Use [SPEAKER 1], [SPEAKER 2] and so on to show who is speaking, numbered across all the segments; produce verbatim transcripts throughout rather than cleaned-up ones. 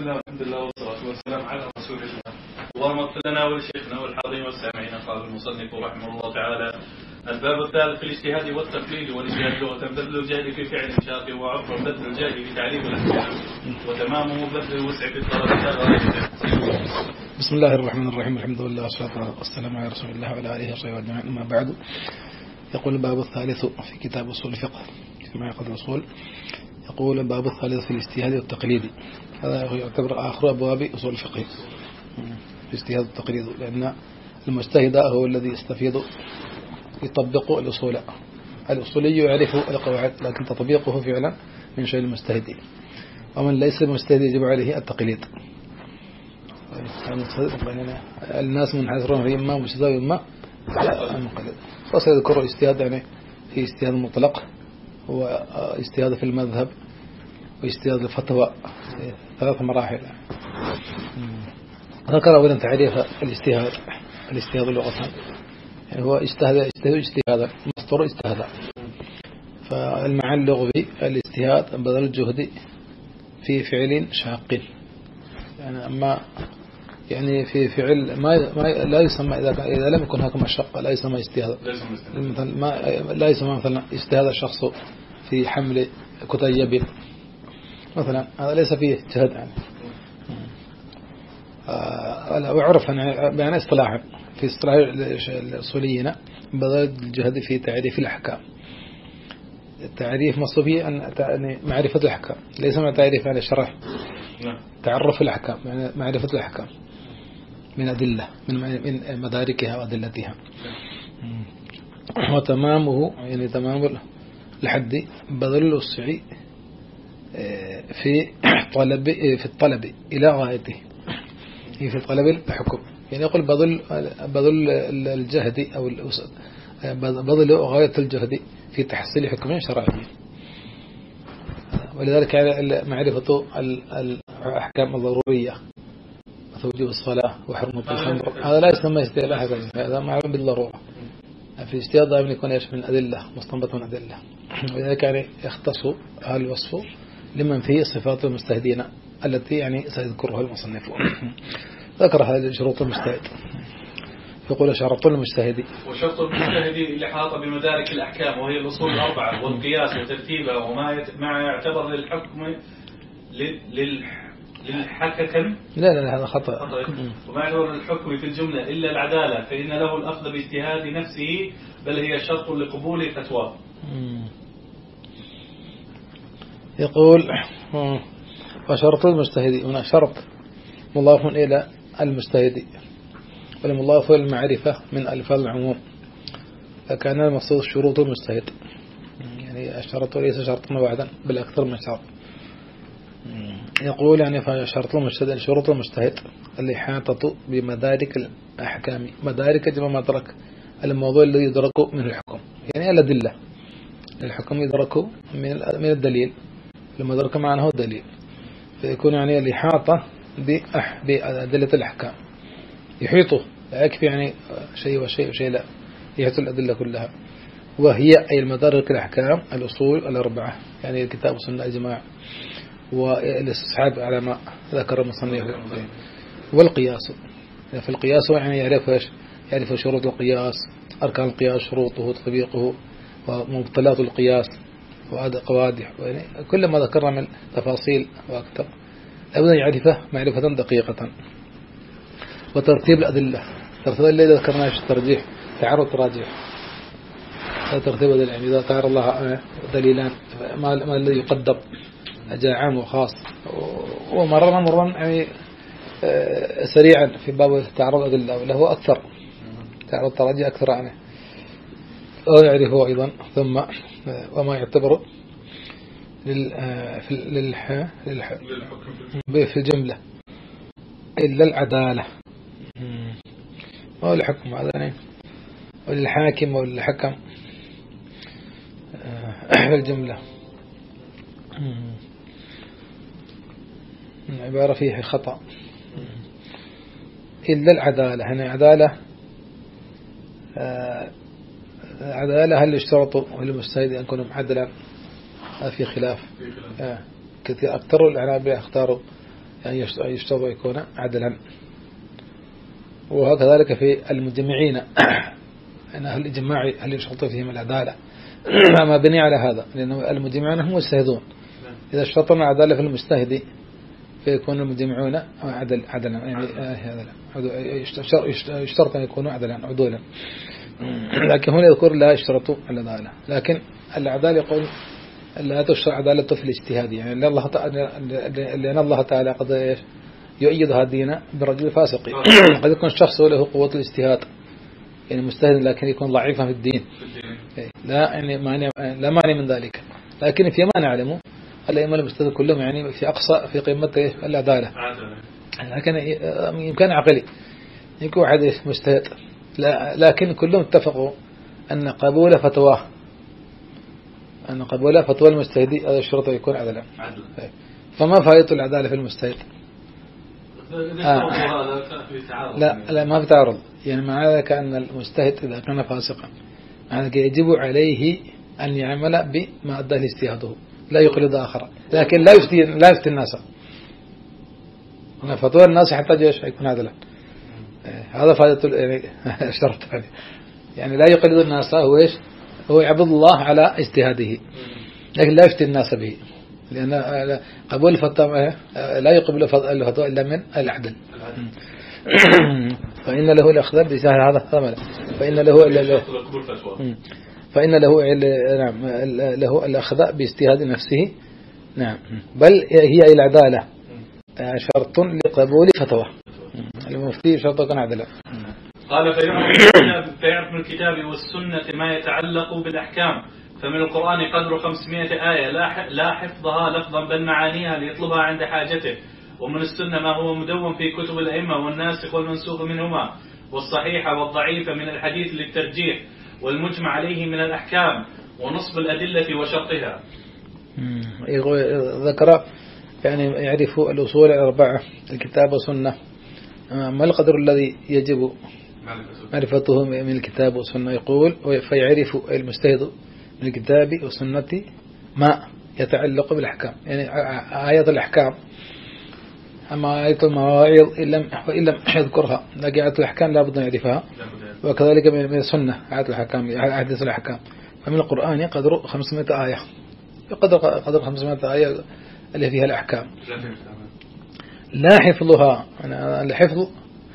[SPEAKER 1] الله والحمد لله والصلاة والسلام على رسول الله. اللهم اغفر لنا ولشيخنا والحاضرين والسامعين. قال المصنف رحمه الله تعالى: الباب الثالث في الاجتهاد والتقليد. والاجتهاد لغة بذل الجهد في فعل شاق، وعرفا بذل الجهد في تعريف الأحكام، وتمامه بذل الوسع في الطلب كغايته.
[SPEAKER 2] بسم الله الرحمن الرحيم. الحمد لله والصلاة والسلام على رسول الله وعلى آله وصحبه أجمعين. أما بعد، يقول الباب الثالث في كتاب أصول الفقه كما يقول الأصول. يقول الباب الثالث في الاجتهاد والتقليد. هذا يعتبر آخر أبواب أصول الفقه في الاجتهاد والتقليد، لأن المجتهد هو الذي يستفيد يطبق الأصول. الأصولي يعرف القواعد، لكن تطبيقه فعلا من شيء المجتهد. ومن ليس مجتهد يجب عليه التقليد. الناس منحصرون في إما مجتهد وإما مقلد. فصل يذكر الاجتهاد يعني في اجتهاد مطلق، هو اجتهاد في المذهب، واجتهاد الفتوى، ثلاث مراحل. ذكر أولا تعريف الاجتهاد. الاجتهاد لغة يعني هو اجتهاد اجتهاد اجتهادا مصدر اجتهادا. فالمعنى اللغوي الاجتهاد بذل الجهد في فعل شاق، يعني أما يعني في فعل ما ما لا يسمى إذا إذا لم يكن هناك مشقة لا يسمى اجتهاد. مثلا ما لا يسمى مثلا اجتهاد الشخص في حمل كتيب مثلا، هذا ليس فيه اجتهاد يعني. آه وعرفا يعني اصطلاحا في اصطلاح الأصوليين بذل الجهد في تعريف الأحكام. التعريف مصطفي أن معرفة الأحكام، ليس ما تعريف على الشرح، تعرف الأحكام يعني معرفة الأحكام من أدلة من مداركها وأدلتها. وتمامه يعني تمام الحد بذل الوسع في طلب في الطلب إلى غايته، في طلب الحكم. يعني يقول بذل بذل الجهد أو بذل غاية الجهد في تحصيل حكم شرعي. ولذلك معرفة الأحكام الضرورية مثل وجوب الصلاة وحرمة الخمر هذا لا يسمى اجتهاد، هذا معلوم بالضرورة. في الاجتهاد دائما يكون ايش من أدلة مستنبط من أدلة. ولذلك يعني يختص هذا الوصف لمن فيه صفات المجتهدين التي يعني سيذكرها المصنف. ذكر هذه شروط المجتهد. يقول شرط المجتهد.
[SPEAKER 1] وشرط المجتهد الإحاطة بمدارك الأحكام، وهي الأصول الأربعة، والقياس وترتيبها، وما ما يعتبر للحكم لل للحكم
[SPEAKER 2] لا لا هذا خطأ.
[SPEAKER 1] وما يعتبر للحكم في الجملة إلا العدالة، فإن له الأخذ باجتهاد نفسه، بل هي شرط لقبول الفتوى.
[SPEAKER 2] يقول وشرط المجتهد هنا شرط مضاف إلى المجتهد، والمضاف إلى المعرفة من ألفاظ العموم، فكان المقصود شروط المجتهد. يعني الشرط ليس شرطا واحدا بل أكثر من شرط. يقول يعني فشرط المجتهد شروط المجتهد الإحاطة بمدارك الأحكام. مدارك جمع مدرك، الموضوع الذي يدرك من الحكم، يعني الأدلة. الحكم يدرك من من الدليل، المدرك معناه الدليل، فيكون يعني الإحاطة بأدلة الأحكام. يحيطه لا يكفي يعني شيء وشيء وشيء، لا يحيط الأدلة كلها، وهي أي المدارك الأحكام الأصول الأربعة، يعني الكتاب والسنة الإجماع والاستصحاب على ما ذكر المصنف. والقياس، في القياس يعني يعرف ايش؟ يعرف شروط القياس، أركان القياس، شروطه، تطبيقه، ومبطلات القياس، وهذا قوادح، يعني كل ما ذكرنا من تفاصيل وأكثر لابد أن يعرفه معرفة دقيقة. وترتيب الأدلة، ترتيب الأدلة ذكرنا ايش؟ الترجيح، تعارض تراجح، ترتيب الأدلة يعني إذا تعارض الله دليلان ما الذي يقدم، جاء عام وخاص. ومرنا مرا يعني سريعا في باب تعرض الأدلة وله أكثر، تعرض التراجع أكثر عنه ويعرفه أيضا. ثم وما يعتبر للح في الجملة إلا العدالة والحكم، هذا يعني والحاكم والحكم في الجملة عبارة فيها خطأ. إلا العدالة، هنا عدالة عدالة هل يشترط للمجتهد أن يكون معدلا؟ في خلاف. آه. كثير أكثر الإعراب يختاروا يشترط يكون عدلا. وكذلك في المجمعين أن أهل الإجماع هل يشترط فيهم العدالة ما بني على هذا، لأن المجمعون هم مجتهدون. إذا اشترطنا العدالة في المجتهد فيكون المجمعون عدل عدلا، يعني يشترط أن يكونوا عدلا عدولا. لكن هنا يذكر لا يشترطوا العدالة، لكن العدالة يقول لا تشترط عدالة في الاجتهاد، يعني لأن الله تعالى لأن الله تعالى قد يؤيد هذا الدين برجل فاسق. قد يكون الشخص له قوة الاجتهاد يعني مجتهد لكن يكون ضعيفا في الدين، لا يعني مانع لا مانع من ذلك. لكن فيما نعلم الأئمة المجتهدين كلهم يعني في أقصى في قمة العدالة، لكن يمكن عقلي يكون واحد مجتهد لكن كلهم اتفقوا أن قبول فتواه أن قبول فتوى المجتهد هذا الشرط يكون عدلا. فما فائدة العدالة في المجتهد؟ آه. لا لا ما في تعارض، يعني مع ذلك أن المجتهد إذا كان فاسقا يجب عليه أن يعمل بما أدى لاجتهاده، لا يقلد آخر، لكن لا يفتي لا يفتي الناس. أن فتوى الناس حتى جيش يكون عدلا. هذا فائدة يعني الشرط، يعني لا يقلد الناس، هو إيش هو يعبد الله على اجتهاده لكن لا يفتي الناس به، لأن قبول الفتوى لا يقبل الفتوى إلا من العدل. فإن له الأخذ بسهل هذا ثمن، فإن له له فإن له نعم له الأخذ باجتهاد نفسه. نعم، بل هي العدالة شرط لقبول فتوى، المفتي شرط كان عدلا.
[SPEAKER 1] قال فيعرف من الكتاب والسنة ما يتعلق بالأحكام، فمن القرآن قدر خمسمائة آية لا حفظها لفظا بل معانيها ليطلبها عند حاجته، ومن السنة ما هو مدون في كتب الأئمة والناسخ والمنسوخ منهما، والصحيحة والضعيفة من الحديث للترجيح، والمجمع عليه من الأحكام ونصب الأدلة وشرطها.
[SPEAKER 2] ذكر يعني يعرف الأصول الأربعة الكتاب والسنة، ما القدر الذي يجب معرفته من الكتاب والسنة؟ يقول فيعرف المجتهد من الكتاب والسنة ما يتعلق بالأحكام، يعني آيات الأحكام. أما آية المواعظ إن لم إن لم يذكرها، لكن آيات الأحكام لا بد أن يعرفها، وكذلك من السنة آيات الأحكام أحاديث الأحكام. فمن القرآن قدر خمسمائة آية، قدر قدر خمسمائة آية اللي فيها الأحكام لا حفظها. أنا الحفظ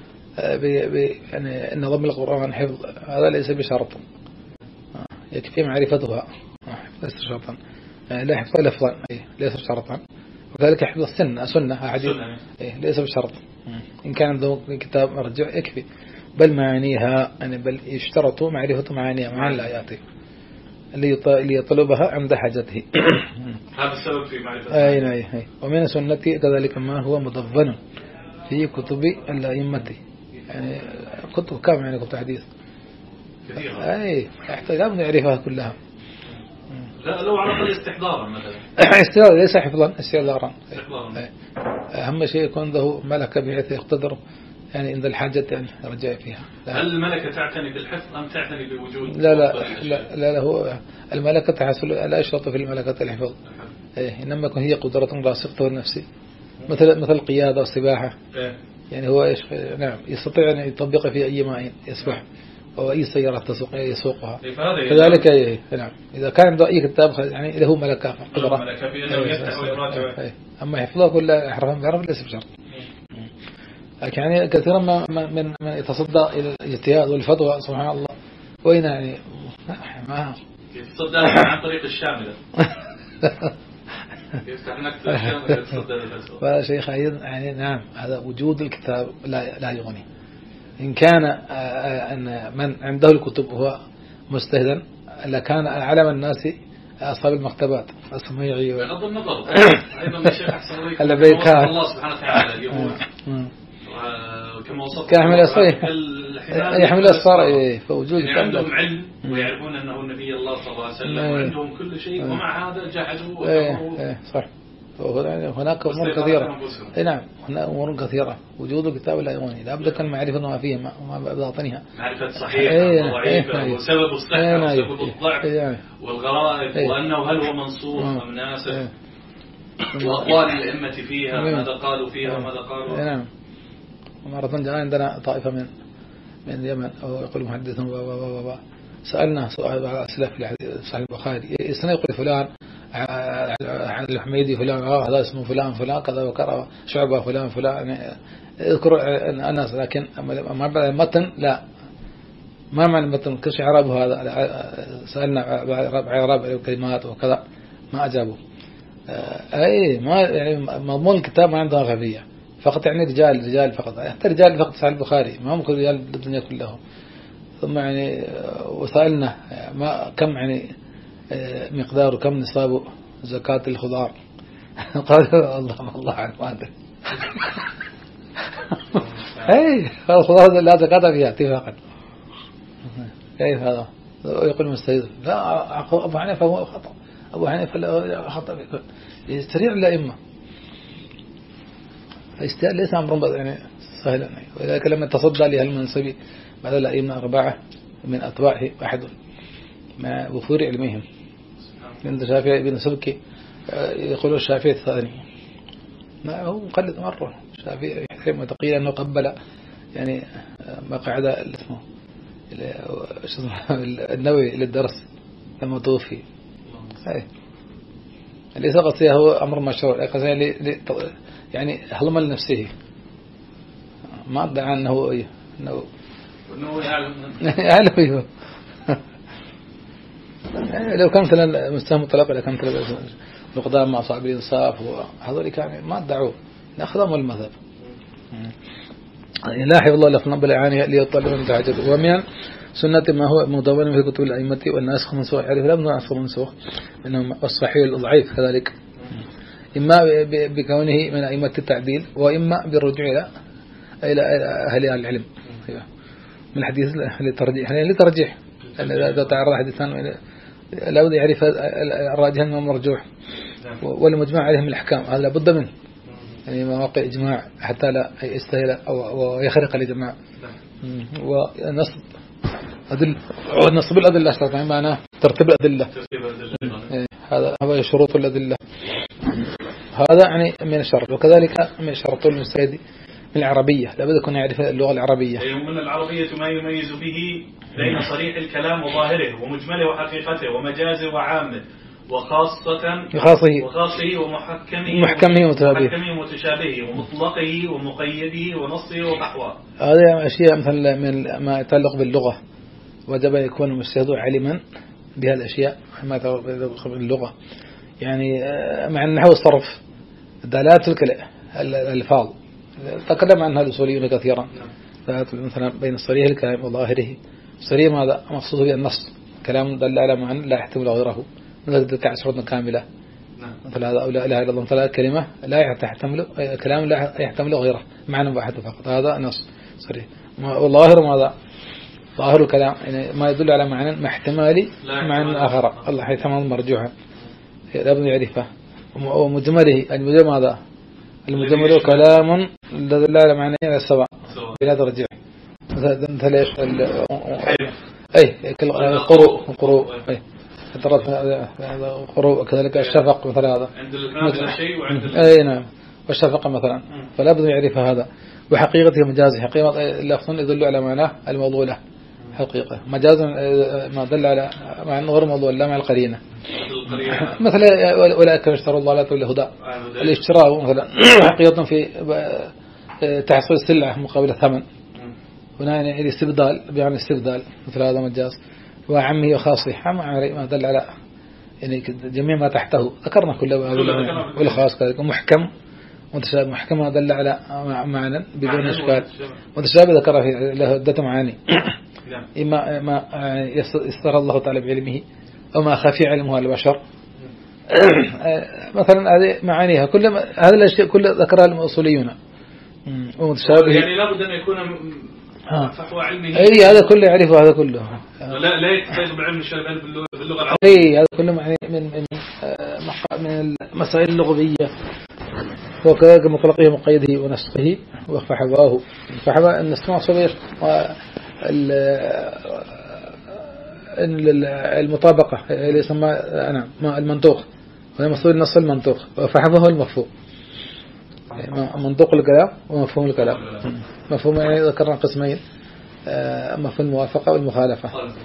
[SPEAKER 2] يعني أن ضم القرآن حفظ هذا ليس بشرط، يكفي معرفتها ليس شرطا، لا حفظ لفظا ليس شرطا، وكذلك حفظ السنة سنة حديث ليس بشرط. إن كان عنده كتاب مرجع يكفي، بل معانيها يعني بل يشترط معرفة معانيها معاني الآيات اللي يطلبها عند حاجته.
[SPEAKER 1] هذا السبب في معرفة.
[SPEAKER 2] أي نعم. ومن سنة كذلك ما هو مضمن في كتب الأئمة، يعني كتب كم يعني كتب حديث كثيرة، أي يحتاج لا نعرفها كلها.
[SPEAKER 1] لا لو على الأقل استحضارا مثلا.
[SPEAKER 2] استحضار ليس حفظا، استحضارا. أهم شيء يكون له ملكة بحيث يقتدر يعني عند الحاجة يعني رجع فيها.
[SPEAKER 1] هل الملكة تعتني بالحفظ أم تعتني بوجود؟
[SPEAKER 2] لا لا لا لا, لا هو الملكة تحصل لا يشرط في الملكة الحفظ، إيه إنما يكون هي قدرة راسخة النفسي، مثل مثل القيادة والسباحة. إيه؟ يعني هو إيش نعم يستطيع أن يطبق في أي ماء يسبح أو أي سيارة تسوق يسوقها.
[SPEAKER 1] إيه
[SPEAKER 2] كذلك إيه نعم إذا كان عنده أي كتاب يعني له ملكة قدرة.
[SPEAKER 1] ملكة في أنه يفتح ويراجع.
[SPEAKER 2] إيه أما حفظه كل حرف بعرف ليس بشرط. يعني كثيرا ما من من يتصدى إلى الاجتهاد والفتوى سبحان الله وين يعني ما
[SPEAKER 1] يتصدى عن طريق الشاملة. يفتح نكتة الشاملة يتصدى للأسوأ.
[SPEAKER 2] ولا شيخ يعني نعم هذا وجود الكتاب لا لا يغني. إن كان أن من عنده الكتب هو مجتهدا لكان علم الناس أصحاب المكتبات السميعي.
[SPEAKER 1] بغض النظر أيضا الشيخ أحسن الله سبحانه وتعالى يقول كما وصفت
[SPEAKER 2] كحمل الصيح يحمل الصار فوجود
[SPEAKER 1] يعني عندهم علم ويعرفون أنه النبي الله صلى الله عليه وسلم وعندهم كل شيء ومع هذا جحدوا وكفروا.
[SPEAKER 2] صح. هناك أمور كثيرة. نعم هناك أمور كثيرة وجود الكتاب لا يغني لا بد كان معرفة ما فيه وما بباطنها
[SPEAKER 1] معرفة صحيحة وضعيفة وسبب الصحة وسبب الضعف والغرائب وأنه هل هو منصوص أم ناسخ وأقوال الأئمة فيها ماذا قالوا فيها وماذا قالوا.
[SPEAKER 2] نعم. ومرة جاء عندنا طائفة من من اليمن أو يقول محدثهم سألنا سؤال على أسئلة في صحيح البخاري يسأل يقول فلان عن الحميدي فلان هذا اسمه فلان فلان كذا وكذا شعبة فلان فلان يعني يذكر الناس لكن ما بعد المتن لا ما معنى المتن كش إعرابه هذا سألنا إعراب الكلمات وكذا ما أجابوا. أي ما يعني مضمون الكتاب ما عندهم غبية فقط يعني رجال رجال فقط حتى رجال فقط صحيح البخاري ما هم كل رجال الدنيا كلهم. ثم يعني وسألنا ما كم يعني مقدار كم نصاب زكاة الخضار قالوا الله الله عارف ما أدري. أي الخضار لا زكاة فيها اتفاقا. كيف هذا يقول مستيد لا أبو حنيفة هو خطأ أبو حنيفة لا خطأ يستريع الأئمة فاستياء ليس أمر يعني سهلا ولذلك لما تصدى لهالمنصب بعد الأئمة أربعة من أتباعه أحد مع وفور علمهم عند الشافعي بن سبكي يقولوا الشافعي الثاني ما هو مقلد مرة الشافعي يحترم وتقيل أنه قبل يعني مقعد اسمه النووي للدرس لما توفي. ليس قصيه هو أمر مشروع قصيه يعني هضم لنفسه ما ادعى أنه إيه أنه
[SPEAKER 1] أنه يعلم
[SPEAKER 2] يعلم يعني لو كان مثلا مستهم مطلق لكان مثلا القدام مع صاحب الإنصاف وهذول كان ما ادعوا نأخذهم المذهب. لاحظ الله لفظنا بالعانية ليطلع من تعجب ومن سنة ما هو مدون في كتب الأئمة والناسخ منسوخ يعرف لا مناسخ منسوخ إنهم الصحيح الضعيف كذلك إما بكونه من أئمة التعديل وإما بالرجوع إلى إلى أهل العلم من الحديث للترجيح يعني لترجيح إذا تعرض حديثان لا بد يعرف الراجح من المرجوح والمجمع عليه من الأحكام هذا لابد منه يعني مواقع إجماع حتى لا يستهل أو يخرق الإجماع ونصب أدل ونصب الأدلة أشترط يعني معناه ترتيب الأدلة هذا هذا شروط الأدلة هذا يعني من الشرط وكذلك من شرط المجتهد من العربية لابد يكون يعرف اللغة العربية.
[SPEAKER 1] من العربية ما يميز به بين صريح الكلام وظاهره ومجمله وحقيقته ومجازه وعامه وخاصة
[SPEAKER 2] وخاصه
[SPEAKER 1] وخاصه ومحكمه
[SPEAKER 2] محكمه
[SPEAKER 1] ومتشابهه ومطلقه ومقيده ونصه وبحوه.
[SPEAKER 2] هذه أشياء مثل من ما يتعلق باللغة وجب يكون المجتهد علما بهذه الأشياء ما يتعلق باللغة يعني مع النحو والصرف دلالات الألفاظ تكلم عنها الأصوليون كثيرا مثلا بين الصريح الكلام وظاهره الصريح ماذا مقصود به النص كلام دل على معنى لا يحتمل غيره مثل تلك عشرة كاملة مثل هذا أو لا إله إلا الله مثل كلمة لا تحتمل كلام لا يحتمل غيره معنى واحد فقط هذا نص صريح. والظاهر ماذا ظاهر الكلام يعني ما يدل على معنى ما احتمالي معنى آخر الله حيثما مرجوها لابد يعرفه. ومجمله المجمل ماذا المجمل كلام دل على معنى السواء بلا ترجيح مثل ايش اي القروء القروء اي القروء كذلك الشفق مثل هذا
[SPEAKER 1] عند الحنابلة شيء وعند
[SPEAKER 2] اي نعم والشفق مثلا فلا بد يعرف هذا وحقيقته مجازه حقيقة اللفظ يدل على معناه الموضوع له حقيقة مجازا ما دل على معنى غير موضوع لا مع القرينة مثلا أولئك اشتروا الضلالة والهدى الاشتراء مثلا حقيقة في تحصيل السلعة مقابل الثمن هنا يعني الاستبدال بيعني استبدال مثل هذا مجاز. وعمه وخاصه ما دل على يعني جميع ما تحته ذكرنا كله والخاص كذلك محكم متشابه محكم دل على معنى بدون إشكال متشابه ذكر في له عدة معاني إما ما يستر الله تعالى بعلمه أو ما خفي علمه البشر مثلا هذه معانيها كل هذه الأشياء كل ذكرها المؤصوليون ومتشابه
[SPEAKER 1] يعني لابد أن يكون فحوى علمه
[SPEAKER 2] أي هذا كله يعرفه هذا كله
[SPEAKER 1] لا لا يكتسب بعلم الشرعي باللغة العربية
[SPEAKER 2] أي هذا كله معني من من من المسائل اللغوية وكذلك مطلقه مقيده ونسخه وفحواه فحوى النسخ صغير المطابقة اللي يسمى أنا المنطوق وهي مقصود النص المنطوق، فحفظه المفهوم، منطوق الكلام ومفهوم الكلام. مفهوم يعني ذكرنا قسمين، مفهوم الموافقة والمخالفة.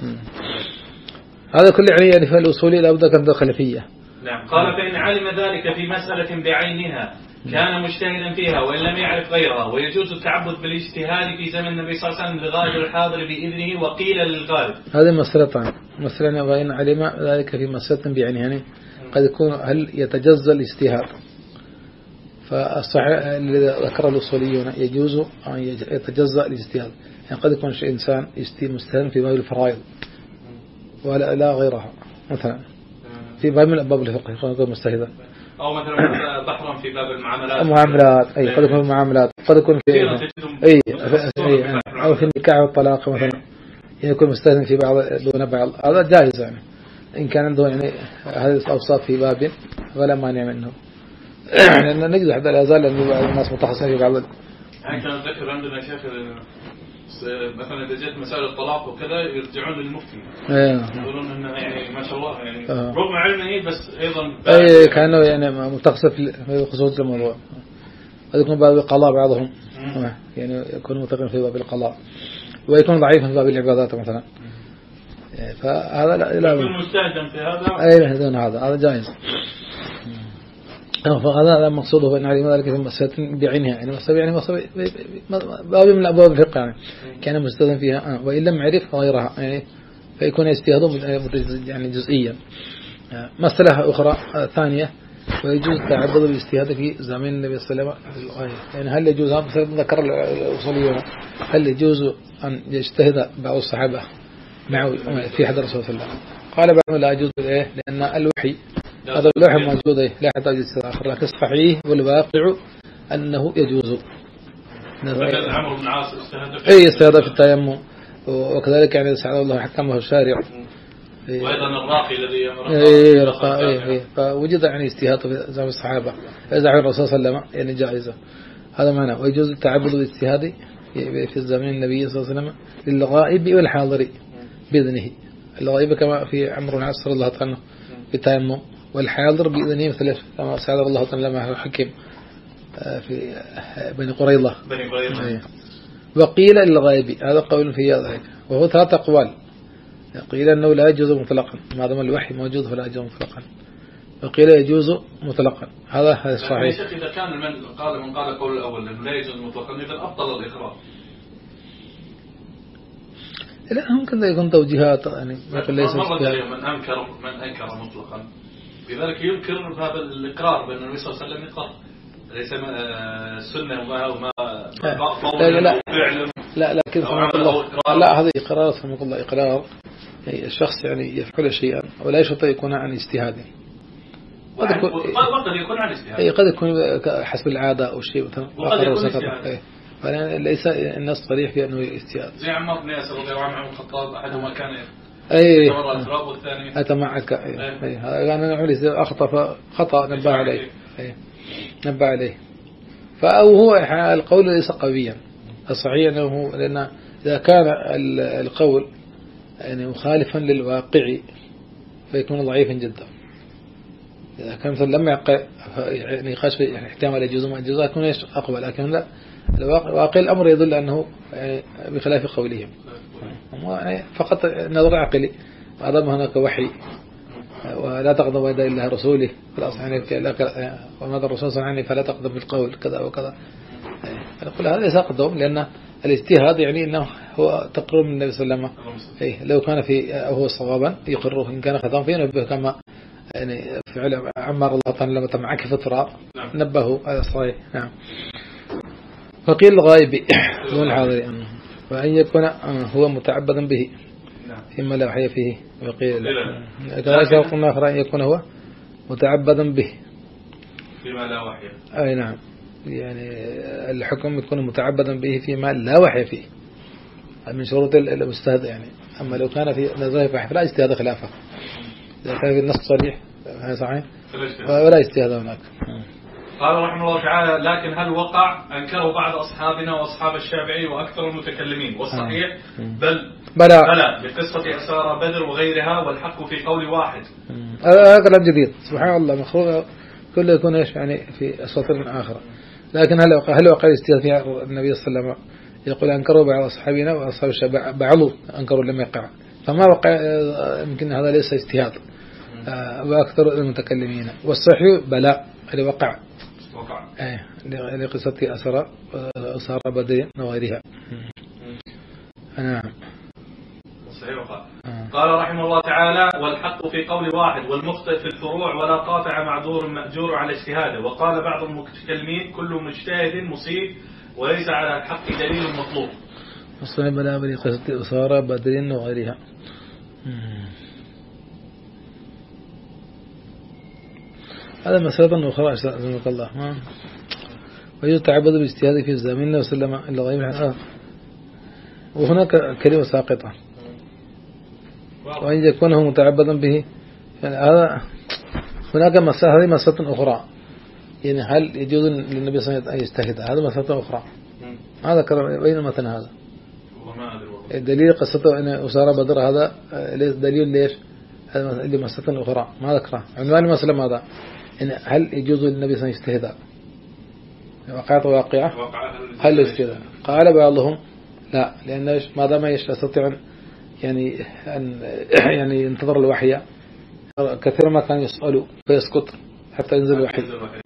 [SPEAKER 2] هذا كل يعني يعني في الأصولي لابد كان خلفية.
[SPEAKER 1] نعم. قال فإن علم ذلك في مسألة بعينها كان مجتهدا فيها وإن لم يعرف غيرها، ويجوز التعبد بالاجتهاد في زمن النبي صلى الله عليه وسلم للغائب الحاضر بإذنه، وقيل للغائب.
[SPEAKER 2] هذه مسألتان، مسألة وإن علم ذلك في مسألة بعينها، يعني قد يكون هل يتجزأ الاجتهاد، فالصحيح الذي ذكر الأصوليون يجوز أن يتجزأ الاجتهاد، يعني قد يكون إنسان مجتهد في باب الفرائض ولا لا غيرها، مثلا في باب من أبواب الفقه يكون مجتهدا،
[SPEAKER 1] أو مثلا بحرا في باب المعاملات.
[SPEAKER 2] المعاملات أي قد يكون المعاملات، قد يكون في أي أو في النكاح والطلاق مثلا يكون مجتهدا في بعض دون بعض، هذا جائز يعني إن كان عنده يعني هذه الأوصاف في باب ولا مانع منه. لأن نجد حتى لا يزال أن بعض الناس متخصصين في بعض.
[SPEAKER 1] يعني كان أتذكر عندنا شيخ مثلا إذا جت مسائل الطلاق وكذا يرجعون للمفتي يقولون إنه يعني ما شاء الله يعني آه. رغم علمه بس أيضا
[SPEAKER 2] أي كانوا يعني متخصص في خصوص الموضوع. قد يكون باب القضاء بعضهم يعني يكون متقن في باب القضاء ويكون ضعيفا في باب العبادات مثلا، فهذا لا لا
[SPEAKER 1] يكون مجتهدا في هذا.
[SPEAKER 2] أي دون هذا هذا جائز. فهذا مقصوده بأن علم ذلك في مسألة بعينها، يعني مسألة يعني مسألة باب من أبواب الفقه يعني كان مجتهدا فيها، وإن لم يعرف غيرها يعني فيكون اجتهاده يعني جزئيا. مسألة أخرى ثانية، ويجوز التعبد بالاجتهاد في زمان النبي صلى الله عليه وسلم، يعني هل يجوز هذا ذكر الأصوليون هل يجوز أن يجتهد بعض الصحابة معه في حد الرسول صلى الله عليه وسلم؟ قال بعضهم لا يجوز ليه؟ لأن الوحي هذا اللوح موجود لا يحتاج استدراك آخر، لكن الصحيح والواقع أنه يجوز.
[SPEAKER 1] مثل عمرو بن العاص اجتهد
[SPEAKER 2] أي اجتهاد في التيمم، وكذلك يعني سعد الله حكمه الشارع.
[SPEAKER 1] وأيضا الراقي الذي يمر
[SPEAKER 2] إيه رقاء إيه فوجد يعني اجتهاد في زمن الصحابة إذا عن الرسول صلى الله عليه وسلم يعني جائزة. هذا معنى ويجوز التعبد بالاجتهاد في زمن النبي صلى الله عليه وسلم للغائب والحاضر بإذنه. الغائب كما في عمرو بن العاص رضي الله عنه في التيمم، والحاضر بإذنه مثل كما سعد الله تعالى لما حكم في بني قريظة.
[SPEAKER 1] بني قريظة.
[SPEAKER 2] وقيل للغائب هذا قول في ذلك، وهو ثلاث أقوال. قيل أنه لا يجوز مطلقا ما دام الوحي موجود فلا يجوز مطلقا، وقيل يجوز مطلقا. هذا هذا صحيح.
[SPEAKER 1] إذا كان من قال من قال القول الأول لا يجوز مطلقا إذا أبطل الإقرار.
[SPEAKER 2] لا ممكن يكون توجيهات يعني
[SPEAKER 1] مثل ليس اليوم من أنكر من أنكر مطلقا بذلك ينكر باب الإقرار بأن النبي صلى الله عليه وسلم يقر ليس السنة وما وما
[SPEAKER 2] لا لا لا لكن الله لا هذا إقرار سمع الله إقرار يعني الشخص يعني يفعل شيئا ولا يشرط يكون عن اجتهاد،
[SPEAKER 1] قد يكون قد يكون عن اجتهاد،
[SPEAKER 2] قد يكون حسب العادة أو شيء مثلا فليس النص صريح في أنه اجتهاد.
[SPEAKER 1] زي عمار بن ياسر رضي الله عنه الخطاب أحدهما كان
[SPEAKER 2] أي
[SPEAKER 1] والثاني
[SPEAKER 2] أتى معك أي هذا أنا نقول أخطأ خطأ نبه عليه أي نبه عليه. فأو هو القول ليس قويا، الصحيح أنه لأن إذا كان القول يعني مخالفا للواقع فيكون ضعيفا جدا. إذا كان مثلا لم يقع يعني نقاش يعني احتمال يجوز ما يجوز يكون أقوى، لكن لا واقع الأمر يدل أنه يعني بخلاف قولهم يعني فقط نظر عقلي ما دام هناك وحي ولا تقدم يد إلا رسوله خلاص يعني وماذا الرسول صلى الله عليه وسلم فلا تقدم بالقول كذا وكذا. نقول هذا ليس قدم لأن الاجتهاد يعني أنه هو تقرر من النبي صلى الله عليه وسلم. لو كان في هو صوابا يقره، إن كان خطأ فيه نبه كما يعني فعل عمر الله تعالى لما تمعك في التراب نبهه هذا صحيح. نعم. فقيل الغائب دون الحاضر وأن يكون هو متعبدا به فيما لا وحي فيه، وقيل كذلك قلنا آخر أن يكون هو متعبدا به
[SPEAKER 1] فيما لا وحي.
[SPEAKER 2] أي نعم يعني الحكم يكون متعبدا به فيما لا وحي فيه من شروط الاجتهاد يعني. أما لو كان في نزاهة وحي فلا اجتهاد خلافه، إذا كان في النص صريح هذا صحيح ولا اجتهاد هناك.
[SPEAKER 1] قال رحمه الله تعالى: لكن هل وقع؟ أنكره بعض أصحابنا وأصحاب الشافعي وأكثر المتكلمين، والصحيح بل
[SPEAKER 2] بلى
[SPEAKER 1] بلى بقصة أسارى بدر وغيرها، والحق في قول واحد.
[SPEAKER 2] هذا كلام جديد سبحان الله، مخلوق كله يكون ايش يعني في أساطير آخر. لكن هل وقع هل وقع الاجتهاد في النبي صلى الله عليه وسلم؟ يقول أنكروا بعض أصحابنا وأصحاب الشافعي، بعضوا أنكروا لم يقع، فما وقع. يمكن هذا ليس اجتهاد وأكثر المتكلمين. والصحيح بلى اللي وقع
[SPEAKER 1] وقع
[SPEAKER 2] ايه لقصة أسرى أسرى بدر وغيرها. نعم
[SPEAKER 1] صحيح وقع. قال رحمه الله تعالى: والحق في قول واحد، والمخطئ في الفروع، ولا قاطع معذور مأجور على اجتهاده. وقال بعض المتكلمين: كل مجتهد مصيب وليس على الحق دليل مطلوب.
[SPEAKER 2] الصحيح بلى بلقصة أسرى بدر وغيرها. هذا مسألة أخرى أسألك الله. ويجب تعبد بالاجتهاد في الزمن وسلم إلا غير. وهناك كلمة ساقطة، وإن يكون هو متعبدا به يعني هذا. هناك مسألة، هذه مسألة أخرى، يعني هل يجوز للنبي صلى الله عليه وسلم أن يجتهد؟ هذا مسألة أخرى. هذا كلام بين المتن. هذا الدليل قصته أن أسارى بدر، هذا دليل ليش؟ هذا اللي مسألة أخرى ما ذكره. عنوان المسألة ماذا؟ إن هل يجوز للنبي صلى الله عليه وسلم يجتهد؟ وقعت واقعة هل يجتهد؟ قال بعضهم لا، لأن ما دام يستطيع يعني أن يعني ينتظر الوحي، كثيرا ما كان يسأل فيسكت حتى ينزل الوحي،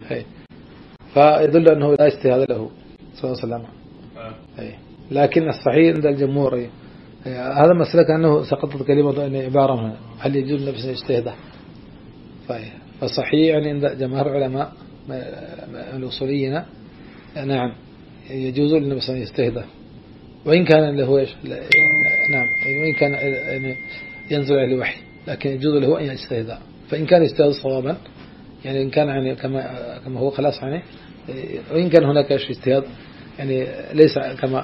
[SPEAKER 2] فيدل أنه لا اجتهاد له صلى الله عليه وسلم. لكن الصحيح عند الجمهور هذا مسألة كأنه سقطت كلمة أن عبارة هل يجوز للنبي صلى الله عليه وسلم يجتهد. فالصحيح يعني عند جماهير العلماء الأصوليين نعم يجوز للنبي صلى الله عليه وسلم يجتهد، وإن كان له إيش نعم وإن كان يعني ينزل عليه الوحي، لكن يجوز له أن يجتهد. فإن كان يجتهد صوابا يعني إن كان يعني كما كما هو خلاص يعني، وإن كان هناك اجتهاد يعني ليس كما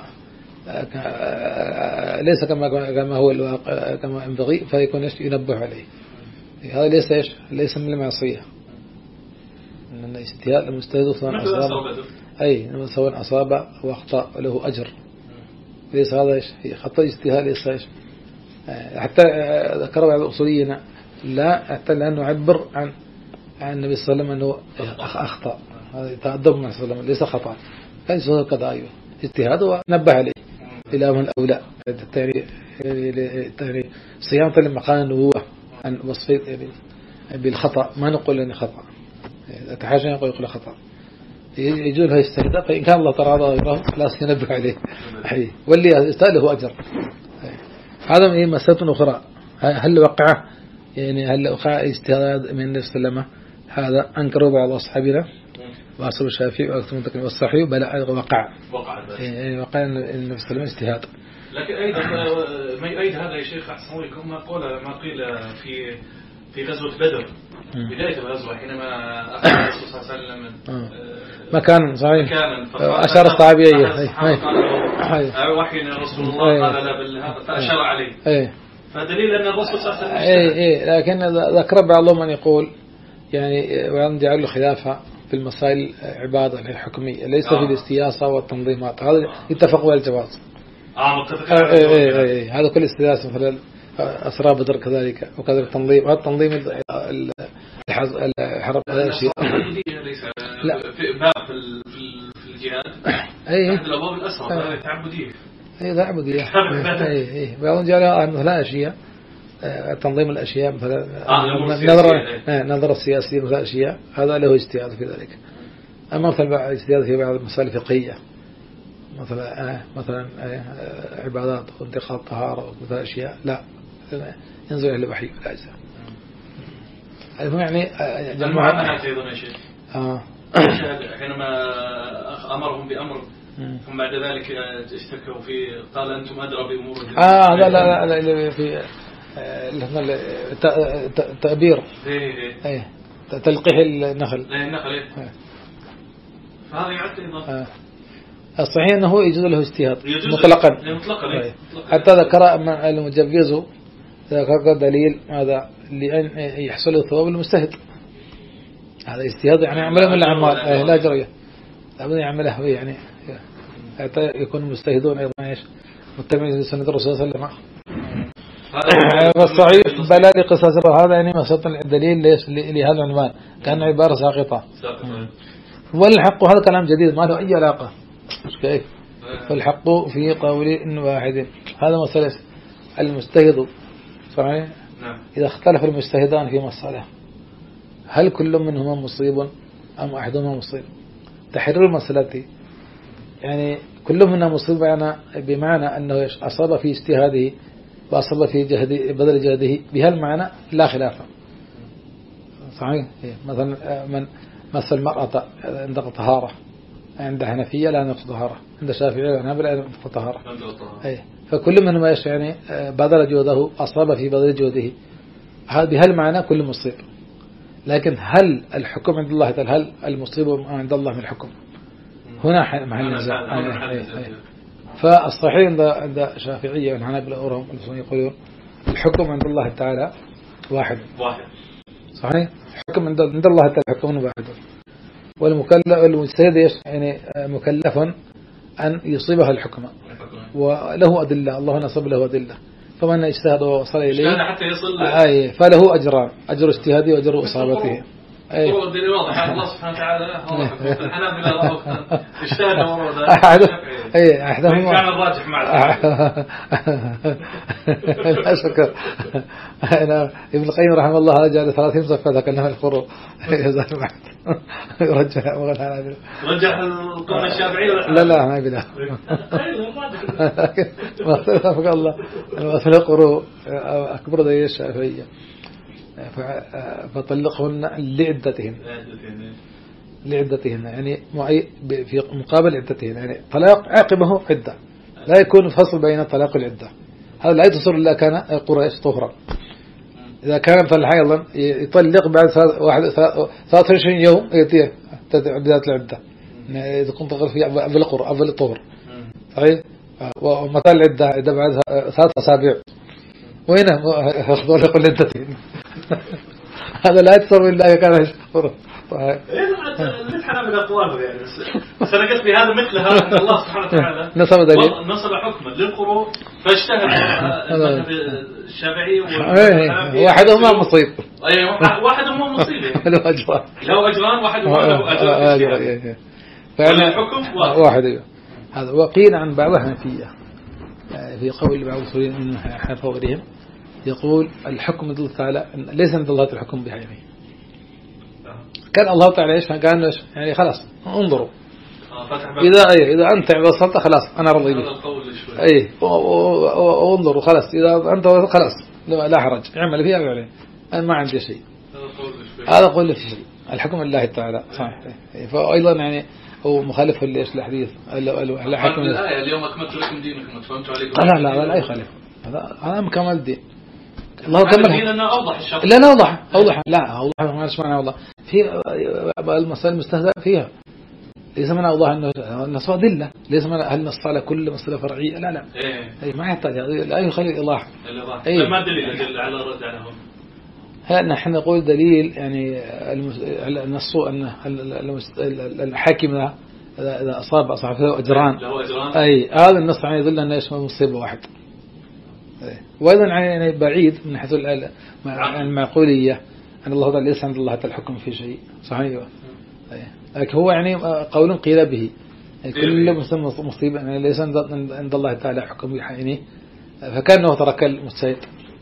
[SPEAKER 2] ليس كما كما هو الواقع كما ينبغي، فيكون ايش ينبه عليه. هذا ليس ايش ليس من المعصية، ان الاجتهاد المجتهد سواء اصاب اي سواء اصاب او اخطا له اجر. ليس هذا ايش خطا اجتهاد ليس ايش. حتى ذكر بعض الاصوليين لا حتى لانه عبر عن عن النبي صلى الله عليه وسلم انه اخطا، هذا تأدب مع صلى الله عليه وسلم ليس خطا، ليس كذا. ايوه اجتهاد ونبه عليه إلى من الأولى يعني صيانة لمقام النبوة عن وصفه بالخطأ. ما نقول أنه خطأ، أتحاجة يقول يقول خطأ، يجوز له يستهدى، فإن كان الله ترى غيره لا ينبه عليه واللي يستاهله أجر. هذا هي مسألة أخرى. هل وقع يعني هل وقع اجتهاد من النبي صلى الله عليه وسلم؟ هذا أنكروا بعض أصحابنا وأصحاب الشافعي وأكثر المتكلمين. والصحيح بلى وقع وقع يعني وقع النبي صلى الله عليه وسلم اجتهاد.
[SPEAKER 1] لكن أيضا ما يؤيد هذا يا شيخ أحسن لكم ما قول ما قيل في في غزوة بدر بداية الغزوة حينما أخذ الرسول صلى الله عليه وسلم
[SPEAKER 2] مكان صحيح
[SPEAKER 1] مكانا
[SPEAKER 2] أشار الصحابية
[SPEAKER 1] وحي رسول الله قال لا بل هذا فأشار عليه، فدليل أن الرسول صلى الله عليه وسلم
[SPEAKER 2] إيه إيه. لكن ذكر بعضهم أن يقول يعني وأن جعل له خلافة في المسائل عبادة الحكمية ليس آه. في الاستياسة والتنظيمات. هذا اتفقوا على الجواز.
[SPEAKER 1] اه متفق.
[SPEAKER 2] آه ايه ايه ايه. هذا كل استياسة مثلا أسرى بدر كذلك وكذا التنظيم. هذا التنظيم الحرب هذا شيء.
[SPEAKER 1] ليس لا. في باب في في الجهاد.
[SPEAKER 2] ايه.
[SPEAKER 1] أحد الأبواب الأسرى هذا تعبدية.
[SPEAKER 2] ايه تعبدية. ايه ايه. بعضهم جعلها مثلا أشياء تنظيم الأشياء مثلا
[SPEAKER 1] آه
[SPEAKER 2] نظر نظر السياسي مثلا أشياء هذا له اجتهاد في ذلك. أما مثلا اجتهاد في بعض المسائل الفقهية مثلا آه مثلا آه عبادات وانتقاض طهارة ومثلا أشياء لا ينزل إلى الوحي ولا أجزاء. المهم يعني
[SPEAKER 1] المعاملات أيضا يا شيخ.
[SPEAKER 2] آه
[SPEAKER 1] حينما أمرهم بأمر ثم بعد ذلك اشتكوا في قال أنتم أدرى بأمور
[SPEAKER 2] آه لا لا لا, لا في تأبير ايه تلقيح النخل
[SPEAKER 1] ايه النخل ايه فهذا يعد ايضا.
[SPEAKER 2] الصحيح انه يجوز له اجتهاد مطلقا
[SPEAKER 1] مطلقا
[SPEAKER 2] حتى ذكر المجوز ذكر دليل هذا لأن يحصل ثواب المجتهد. هذا اجتهاد يعني عمله من الأعمال لا جريه أبدا يعمله هو يعني حتى يكون مجتهدون أيضا إيش متبعين لسنة الرسول صلى الله عليه وسلم. والصحيح بلا لقصاص هذا يعني مسط الدليل ليش لهذا العنوان كان عبارة ساقطة. والحق هذا كلام جديد ما له أي علاقة مش كيف. والحق في قول واحد هذا مسألة المجتهد صحيح. إذا اختلف المجتهدان في مسألة هل كل منهما مصيب أم أحدهما مصيب؟ تحرير المسألة يعني كل منها مصيب يعني بمعنى أنه أصاب في اجتهاده وأصاب في جهد بدل جهده بهالمعنى لا خلاف صحيح. مثلا من مثل المرأة عند طهارة عند حنفية لا نقص طهارة عند شافعية لا نقص طهارة فكل منهما يعني بدل جهده أصاب في بدل جهده بهالمعنى كل مصيب. لكن هل الحكم عند الله تعالى هل المصيب عند الله من الحكم هنا محل نزاع. فالصحيح عند عند الشافعية والحنابلة أورهم يقولون الحكم عند الله تعالى واحد
[SPEAKER 1] واحد صحيح.
[SPEAKER 2] الحكم عند عند الله تعالى حكم واحد والمكلف المجتهد يعني مكلف أن يصيبها الحكم وله أدلة الله نصب له أدلة فمن اجتهد ووصل إليه
[SPEAKER 1] حتى يصل
[SPEAKER 2] أي فله أجران أجر اجتهاده وأجر إصابته.
[SPEAKER 1] أي الدليل واضح الله سبحانه وتعالى هو الحنابلة اجتهد ورد
[SPEAKER 2] أي أحدهم
[SPEAKER 1] كان الراجح مع
[SPEAKER 2] لا شك. أنا ابن القيم رحمه الله هذا جاء ثلاثين صفحة ذكرناها الخروج يزال بعد رجع الحنابلة
[SPEAKER 1] رجع القول الشافعي
[SPEAKER 2] لا لا ما بلا ما اختلف الله مثل القروء أكبر ذي الشافعية فطلقهن لعدتهن لعدتهن يعني في مقابل عدتهن يعني طلاق عاقبه عدة لا يكون فصل بين الطلاق والعدة. هذا لا يتصل إلا كان قريش طهرا. إذا كان مثل حيضا يطلق بعد ثلاثة وعشرين يوم يأتيه بداية العدة إذا كنت غير في أول القر أول الطهر صحيح. ومثل العدة إذا بعد ثلاثة أسابيع وين أخذوا لكل عدتين هذا لا يتصل إلا كان يشكره.
[SPEAKER 1] إيه نتحنا من أقواله يعني بس أنا قلت بهذا مثل هذا الله سبحانه وتعالى
[SPEAKER 2] نصب دليل
[SPEAKER 1] نصب حكما للقروء فاجتهد الشافعي
[SPEAKER 2] واحدهما مصيب
[SPEAKER 1] أي واحدهما مصيب
[SPEAKER 2] له أجران
[SPEAKER 1] له أجران واحدهما له أجر
[SPEAKER 2] فعلا
[SPEAKER 1] الحكم
[SPEAKER 2] واحد هذا. وقيل عن بعض الحنفية في قول بعض الأصوليين من حنفاء وغيرهم يقول الحكم عند الله تعالى ليس عند الله الحكم بعينه. كان الله تعالى ايش كان يعني خلاص انظروا إذا أي إذا أنت وصلت خلاص أنا رضي بك أي وانظروا خلاص إذا أنت خلاص لا حرج اعمل فيها وعليه أنا ما عندي شيء. هذا قول في شيء الحكم لله تعالى صحيح. فأيضا يعني هو مخالف لإيش الحديث
[SPEAKER 1] الحكم الآية اليوم أكملت لكم دينكم وأتممت عليكم.
[SPEAKER 2] لا لا لا يخالف هذا هذا كمال الدين الله
[SPEAKER 1] كمل أوضح
[SPEAKER 2] لا لا أوضح أوضح لا أوضح ما اسمعنا والله في المسائل المستهزأ فيها ليس من أوضح أنه النص أدلة ليس من هل نص على كل مسألة فرعية لا لا أي ما يحتاج لا يخلي الإيضاح.
[SPEAKER 1] أي ما دليل على الرد عليهم
[SPEAKER 2] ها نحن نقول دليل يعني النص أن الحاكم إذا أصاب أصحاب له أجران أي هذا النص يعني يدل أنه اسمه مصيبة واحد. وأيضا يعني بعيد من حيث المعقولية أن الله تعالى ليس عند الله تعالى الحكم في شيء صحيح. لكن هو يعني قول قيل به كل مسلم مصيبة يعني ليس عند الله تعالى حكم يعني فكأنه ترك المجتهد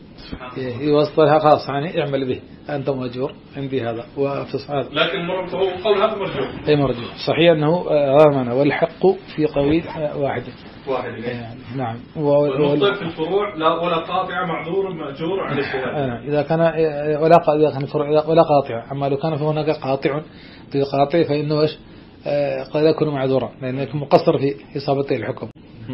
[SPEAKER 2] يوصلها خلاص يعني اعمل به أنت مأجور عندي هذا وفصحاب.
[SPEAKER 1] لكن هو قول هذا مرجوح
[SPEAKER 2] أي مرجوح صحيح أنه هذا معنى والحق في قويل واحد
[SPEAKER 1] واحد
[SPEAKER 2] يعني نعم.
[SPEAKER 1] والمطلق في الفروع لا ولا قاطع معذور مأجور على الشهادة
[SPEAKER 2] إذا كان ولا إذا كان الفروع ولا قاطع أما لو كان هناك قاطع في قاطع فإنه إيش قد يكون معذورا لأنه يكون مقصر في إصابته الحكم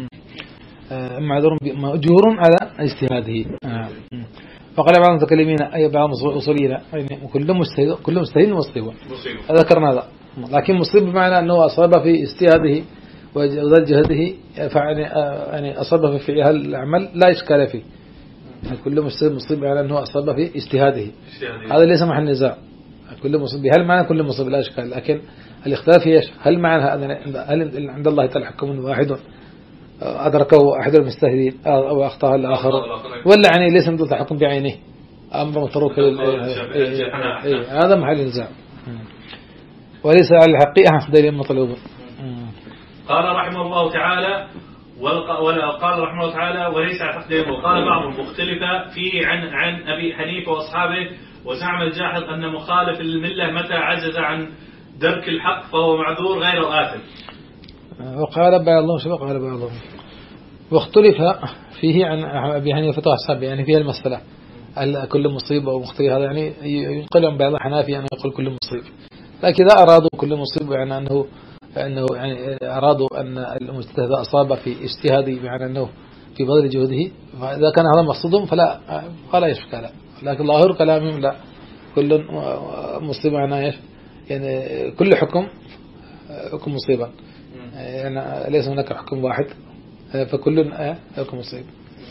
[SPEAKER 2] معذور مأجور على اجتهاده. فقال بعض المتكلمين أي بعض الأصوليين يعني كل مجتهد كل مجتهد مصيبة ذكرنا هذا لكن مصيب بمعنى أنه أصاب في اجتهاده وذل جهده فعني يعني أصاب في فعل العمل لا إشكال فيه يعني كل مجتهد مصيب على أنه أصاب في اجتهاده هذا ليس محل نزاع كل مصيب، هل معنى كل مصيب لا إشكال، لكن الاختلاف ايش؟ هل معنى هل عند الله تعالى حكم واحد أدركه أحد المستهدين أو أخطأ الآخر، ولا يعني ليس من الحكم بعينه أمر متروك؟ هذا محل النزاع، وليس على الحقيقة دليل مطلوب.
[SPEAKER 1] قال رحمه الله تعالى وقال رحمه الله تعالى وليس على حق دليل. وقال بعضهم مختلف فيه عن عن أبي حنيفة وأصحابه، وزعم الجاحظ أن مخالف الملة متى عجز عن درك الحق فهو معذور غير آثم.
[SPEAKER 2] وقال بعضهم شو قال بعضهم واختلف فيه عن أبي حنيفة وأصحابه، يعني فيها المسألة كل مصيبة أو مختلف، هذا يعني ينقل عن بعض الحنافية أن يقول كل مصيب، لكن إذا أرادوا كل مصيب يعني أنه أنه يعني أرادوا أن المجتهد أصاب في اجتهاده بمعنى أنه في بذل جهده، فإذا كان هذا مقصودهم فلا فلا يشكل، لكن ظاهر كلامهم لا، كل مصيبة معناه إيش؟ يعني كل حكم حكم مصيبا، يعني ليس هناك حكم واحد فكل حكم مصيب.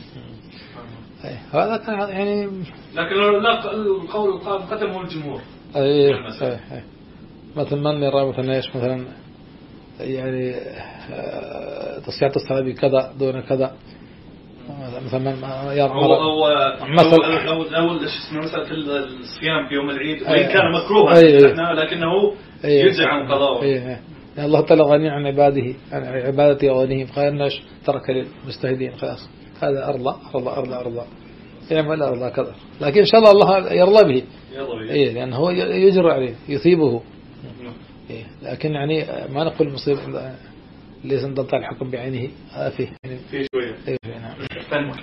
[SPEAKER 2] هذا كان يعني
[SPEAKER 1] لكن لا القول قتله الجمهور.
[SPEAKER 2] أي مثلا من يرى مثلا إيش مثلا يعني تصفية الصلاة بكذا دون كذا، مثلا يا
[SPEAKER 1] أو أو مثلا أو أو مسألة الصيام في يوم العيد وإن كان مكروها لكنه يجزع عن قضاءه.
[SPEAKER 2] يعني الله تعالى غني عن عباده عن عبادته وغنيهم، قال ترك للمجتهدين خلاص هذا أرضى أرضى أرضى أرضى يعمل أرضى كذا، لكن إن شاء الله الله يرضى به، إيه لأنه هو يجرى عليه يثيبه. إيه لكن يعني ما نقول مصيب ليس نضطع الحكم بعينه فيه يعني
[SPEAKER 1] فيه شوية.
[SPEAKER 2] إيه نعم.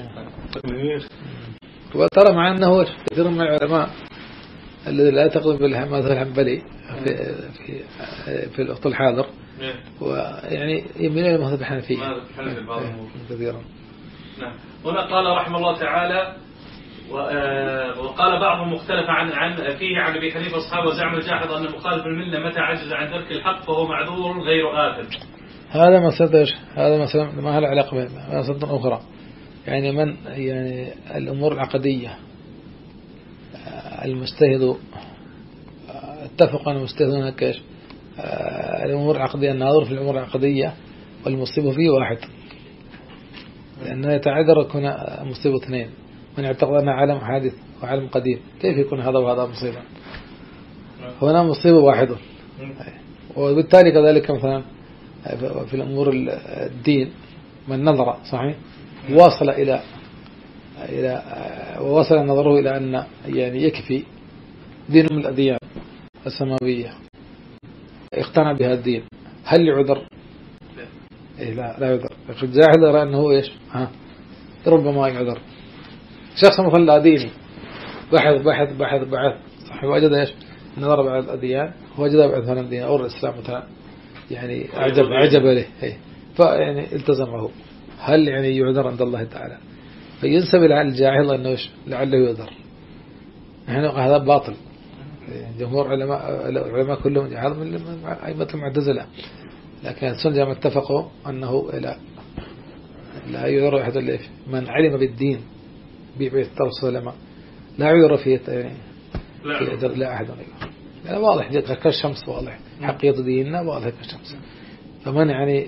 [SPEAKER 2] وترى مع أنه كثير من العلماء الذي لا تقدم بالمذهب الحنبلي في في في الوقت الحاضر ويعني يميل إلى المذهب الحنفي كثيرا.
[SPEAKER 1] نعم. هنا قال رحمه الله تعالى وقال بعضهم مختلف عن عن فيه عن ابي حنيفه واصحابه، وزعم الجاحظ ان مخالف المله متى عجز عن درك الحق فهو معذور غير آثم.
[SPEAKER 2] هذا مسألة ايش؟ هذا مسألة ما لها علاقة بها، مسألة أخرى. يعني من يعني الأمور العقدية المجتهد اتفق أن المجتهدون كاش الأمور العقدية، الناظر في الأمور العقدية والمصيب فيه واحد، لأنه يتعذر يكون مصيب اثنين، من يعتقد أن عالم حادث وعالم قديم كيف يكون هذا وهذا مصيبا؟ هنا مصيبة واحدة. وبالتالي كذلك مثلا في الأمور الدين من نظر صحيح واصل إلى إلى ووصل نظره إلى أن يعني يكفي دين من الأديان السماوية اقتنع بها الدين، هل يعذر؟ إيه لا لا يعذر. الجاحظ يرى أنه إيش ها ربما يعذر. شخص مثلا لا ديني بحث بحث بحث بحث صحيح وجد إيش نظر بعد الأديان، وجد بعد مثلا الدين أو الإسلام مثلا يعني أعجب أعجب له إيه فيعني التزمه، هل يعني يعذر عند الله تعالى؟ فينسب إلى الجاحظ أنه إيش لعله يعذر. يعني هذا باطل. جمهور علماء العلماء كلهم جاحظ من أئمة المعتزلة، لكن السنة اتفقوا أنه لا لا يعذر أحد اللي من علم بالدين بيعث العلماء لا يعذر فيه يعني في لا أحد يعني واضح كالشمس، واضح حقيقة ديننا واضح كالشمس. فمن يعني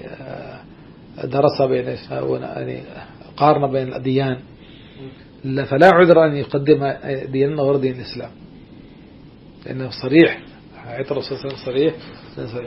[SPEAKER 2] درس بين يعني قارن بين الأديان فلا عذر أن يقدم ديننا غير دين الإسلام، لأنه صريح عيد الرسول صلى الله عليه وسلم صريح.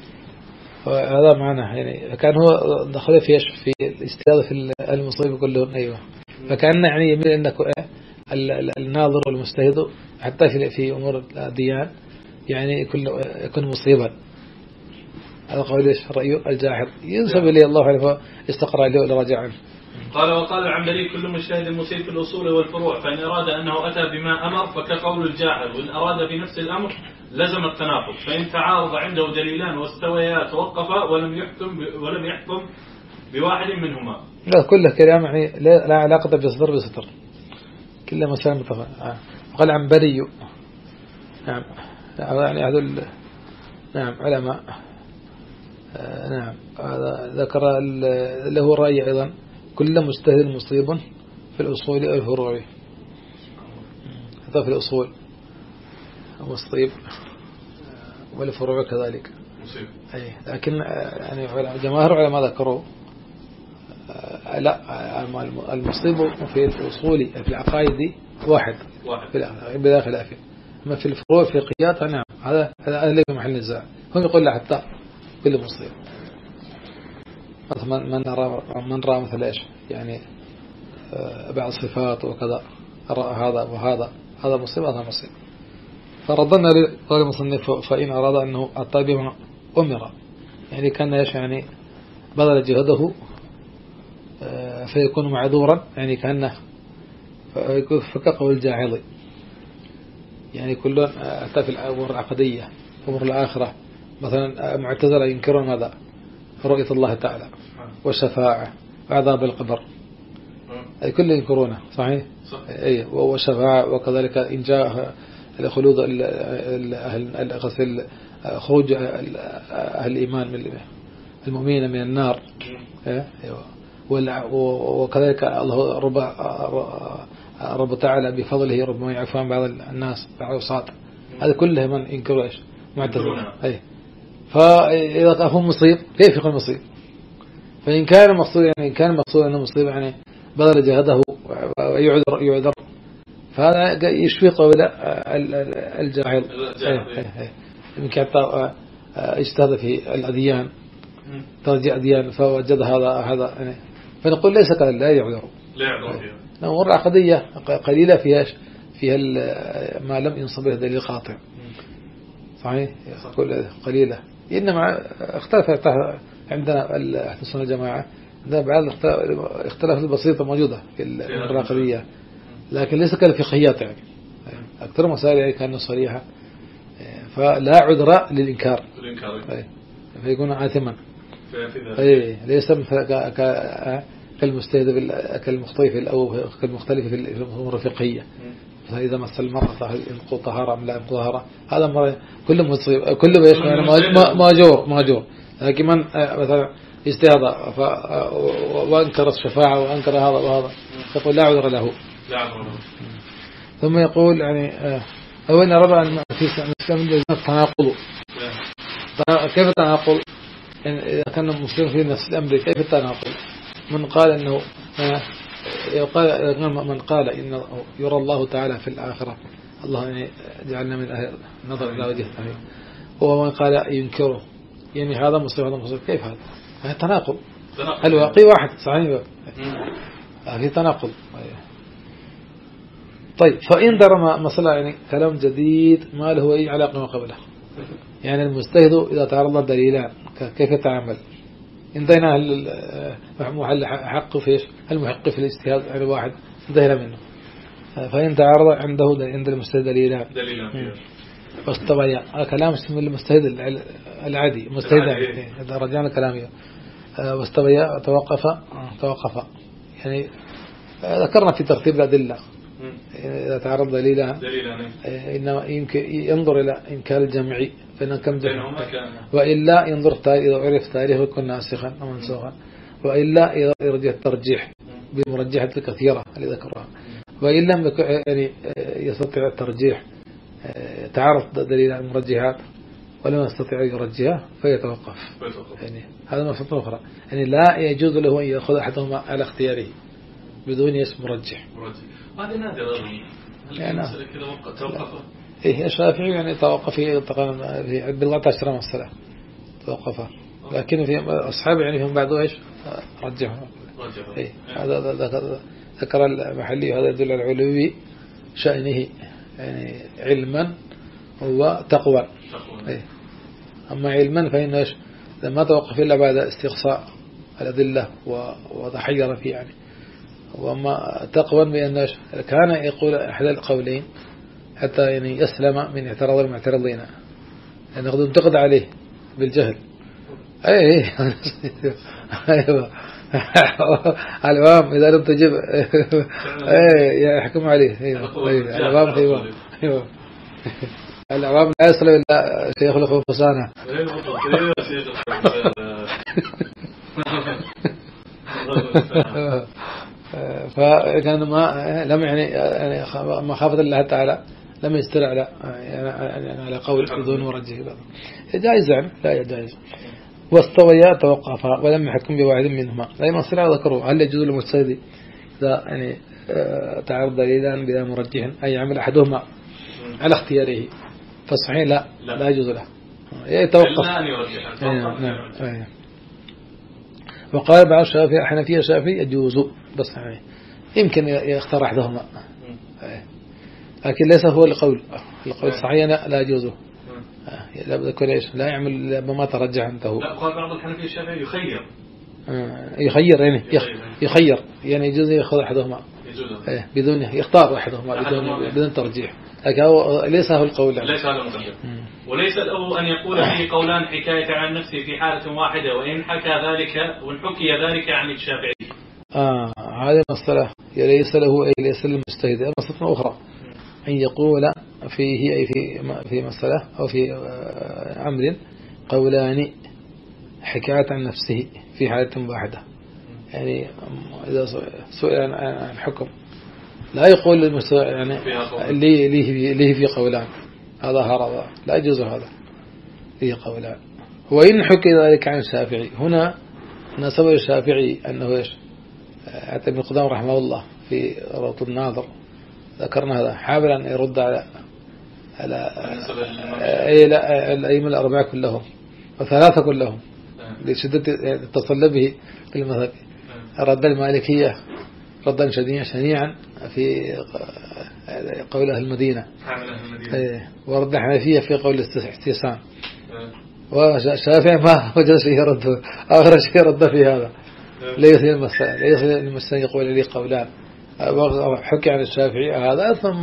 [SPEAKER 2] وهذا معنى يعني كان هو دخل في في الاستياذ في المصيب كلهم. أيوة فكان يعني يميل أنك الناظر والمجتهد حتى في في أمور الديان يعني كل يكون مصيبا. هذا قول ايش رأيه الجاحظ ينسب إليه الله عليه استقرأ له ولا رجع عنه.
[SPEAKER 1] قال وقال العنبري كل مجتهد مصيب في الأصول والفروع، فإن أراد أنه أتى بما أمر فكقول الجاحظ، وإن أراد في نفس الأمر لزم التناقض، فإن تعارض عنده دليلان واستويا توقفا ولم يحكم ولم يحكم بواحد منهما.
[SPEAKER 2] لا كله كلام يعني لا علاقة بصدر بسطر كله مثلا متفق. قال عنبري نعم يعني هذول نعم علماء نعم هذا ذكر له رأي أيضا كل مجتهد مصيب في الأصول والفروع، هذا في الأصول مصيب والفروع كذلك
[SPEAKER 1] مصيب.
[SPEAKER 2] أي لكن يعني جماهير العلماء ذكروا لا المصيب في الأصول في العقائد واحد
[SPEAKER 1] واحد
[SPEAKER 2] بلا خلاف. أما في الفروع الفقهيات نعم هذا هذا اللي في محل النزاع. هم يقول له حتى كل مصيب مثلا من رأى من رأى مثل إيش يعني بعض الصفات وكذا رأى هذا وهذا هذا مصيب هذا مصيب. فردنا للمصنف فإن أراد أنه أتى بما أمر يعني كان إيش يعني بذل جهده فيكون معذورا يعني كأنه فكقول الجاحظ يعني كل أتى في الأمور العقدية أمور الآخرة مثلا معتزلة ينكرون ماذا رؤية الله تعالى والشفاعة وعذاب القبر أي كل ينكرونه صحيح أي والشفاعة وكذلك إن جاء الخلود الغسل خروج أهل الإيمان من المؤمنين من النار وكذلك الله رب رب تعالى بفضله ربما يعفو عن بعض الناس بعض الصاد هذا كله من ينكروا إيش معتزلة أي. فإذا كان مصيب كيف يكون مصيب؟ فإن كان مقصود يعني إن كان مقصود أنه مصيب يعني بذل جهده ويعذر يعذر فهذا يشفي قول الجاهل يمكن حتى اجتهد في الأديان ترجع أديان فوجد هذا هذا يعني فنقول ليس كذا لا يعذر
[SPEAKER 1] لا يعذر
[SPEAKER 2] أمور عقدية قليلة فيها فيها ما لم ينصب به دليل قاطع صحيح قليلة إنما اختلفت عندنا أهل السنة الجماعة عندنا بعض اختلافات بسيطة موجودة في العقدية لكن ليس كالفقهيات يعني أكثر مسائل يعني كانت صريحة فلا عذر للإنكار فيكون عاثما أي ليس كالمستهدف كالمختلف أو كالمختلف في الأمور الفقهية فإذا مس المرأة ينقض طهارة أم لا ينقض طهارة هذا مرة كله مصيب كله يعني ماجور ماجور لكن من مثلا اجتهد وأنكر الشفاعة وأنكر هذا وهذا يقول لا عذر له ثم يقول يعني أولا ربع في الإسلام التناقض كيف التناقض إذا كان المسلم في نفس الأمر كيف التناقض من قال إنه من قال إن يرى الله تعالى في الآخرة الله يعني جعلنا من أهل نظر إلى وجهه ومن قال ينكره يعني هذا مسلم هذا مسلم كيف هذا هذا تناقض الواقع واحد صحيح في تناقض. طيب فإن در مثلا يعني كلام جديد ما له أي علاقة ما قبله يعني المجتهد إذا تعرض دليلان كيف يتعامل انتهينا محل حق فيش المحق في الاجتهاد على واحد انتهينا منه فإن تعرض عنده عند المجتهد دليلان واستبين كلام المجتهد العادي مجتهد إذا رجعنا كلامه واستبين توقف توقف يعني ذكرنا في ترتيب الأدلة إذا تعرض دليلها إنما يمكن ينظر إلى إنكار الجمعي فإن كم جمع وإلا ينظر إذا عرف تاريخه يكون ناسخا أو منسوخا وإلا إذا يرجع الترجيح بمرجحات الكثيرة اللي ذكرها وإن لم يعني يستطيع الترجيح تعرف دليل المرجحات ولم يستطيع يرجحها فيتوقف يعني هذا مسألة أخرى يعني لا يجوز له أن يأخذ أحدهما على اختياره بدون اسم مرجح
[SPEAKER 1] هذا نادر يعني كذا وقت توقف
[SPEAKER 2] إيه الشافعي يعني توقف في في بالله عشر مسألة توقفها لكن في أصحاب يعني هم بعده إيش رجحوا إيه هذا ذكر المحلي هذا يدل على العلوي شأنه يعني علما هو تقوى إيه أما علما فإنه إيش لما توقف إلا بعد استقصاء الأدلة وتحير فيه يعني وما تقوى بأن كان يقول أحد القولين حتى يعني يسلم من اعتراض المعترضين يعني قد انتقد عليه بالجهل أي أي أيوة العوام إذا لم تجب أي يحكم عليه أيوة العوام أيوة أيوة العوام لا يسلم إلا سيخلق فسانة فكان ما لم يعني مخافة الله تعالى لم يستر على يعني على قول بدون مرجح جائز يعني لا يجوز. واستويا توقفا ولم يحكم بواحد منهما. أي مسألة ذكروا هل يجوز للمجتهد إذا يعني تعرض دليلان بلا مرجح أي يعمل أحدهما على اختياره فصحيح لا لا, لا يجوز له يتوقف. نعم. وقال بعض الشافعي حنفية شافعي يجوز بس يعني يمكن يختار أحدهما لكن ليس هو القول القول الصحيح لا يجوزه لا بد يكون ايش لا يعمل بما ترجح عنده.
[SPEAKER 1] لا قال بعض الحنفية الشافعي يخير
[SPEAKER 2] يخير يعني يخير يعني يجوز يأخذ أحدهما بدون يختار أحدهما بدون بدون ترجيح لكن هو ليس هو القول
[SPEAKER 1] ليس هذا المقدم. وليس له أن يقول فيه قولان حكاية عن نفسه في حالة واحدة وإن حكى ذلك وإن حكي ذلك عن الشافعي.
[SPEAKER 2] آه هذه مسألة ليس له أي ليس للمجتهد. مسألة أخرى أن يقول فيه أي في في مسألة أو في أمر قولان حكاية عن نفسه في حالة واحدة يعني إذا سئل عن الحكم لا يقول للمستوى يعني ليه ليه ليه في قولان هذا هذا لا يجوز هذا فيه قولان. وإن حكي ذلك عن الشافعي هنا نسب الشافعي أنه إيش حتى ابن قدامة رحمه الله في روض الناظر ذكرنا هذا حاول أن يرد على على أي لا الأئمة الأربعة كلهم وثلاثة كلهم لشدة تصلبه في المذهب. رد المالكية ردا شديدا شنيعا في قول أهل المدينة ورد الحنفية في قول الاستحسان والشافعي ما وجد شيء يرد آخر شيء رد في هذا ليس المسألة ليس المسألة يقول لي قولان حكي عن الشافعي هذا ثم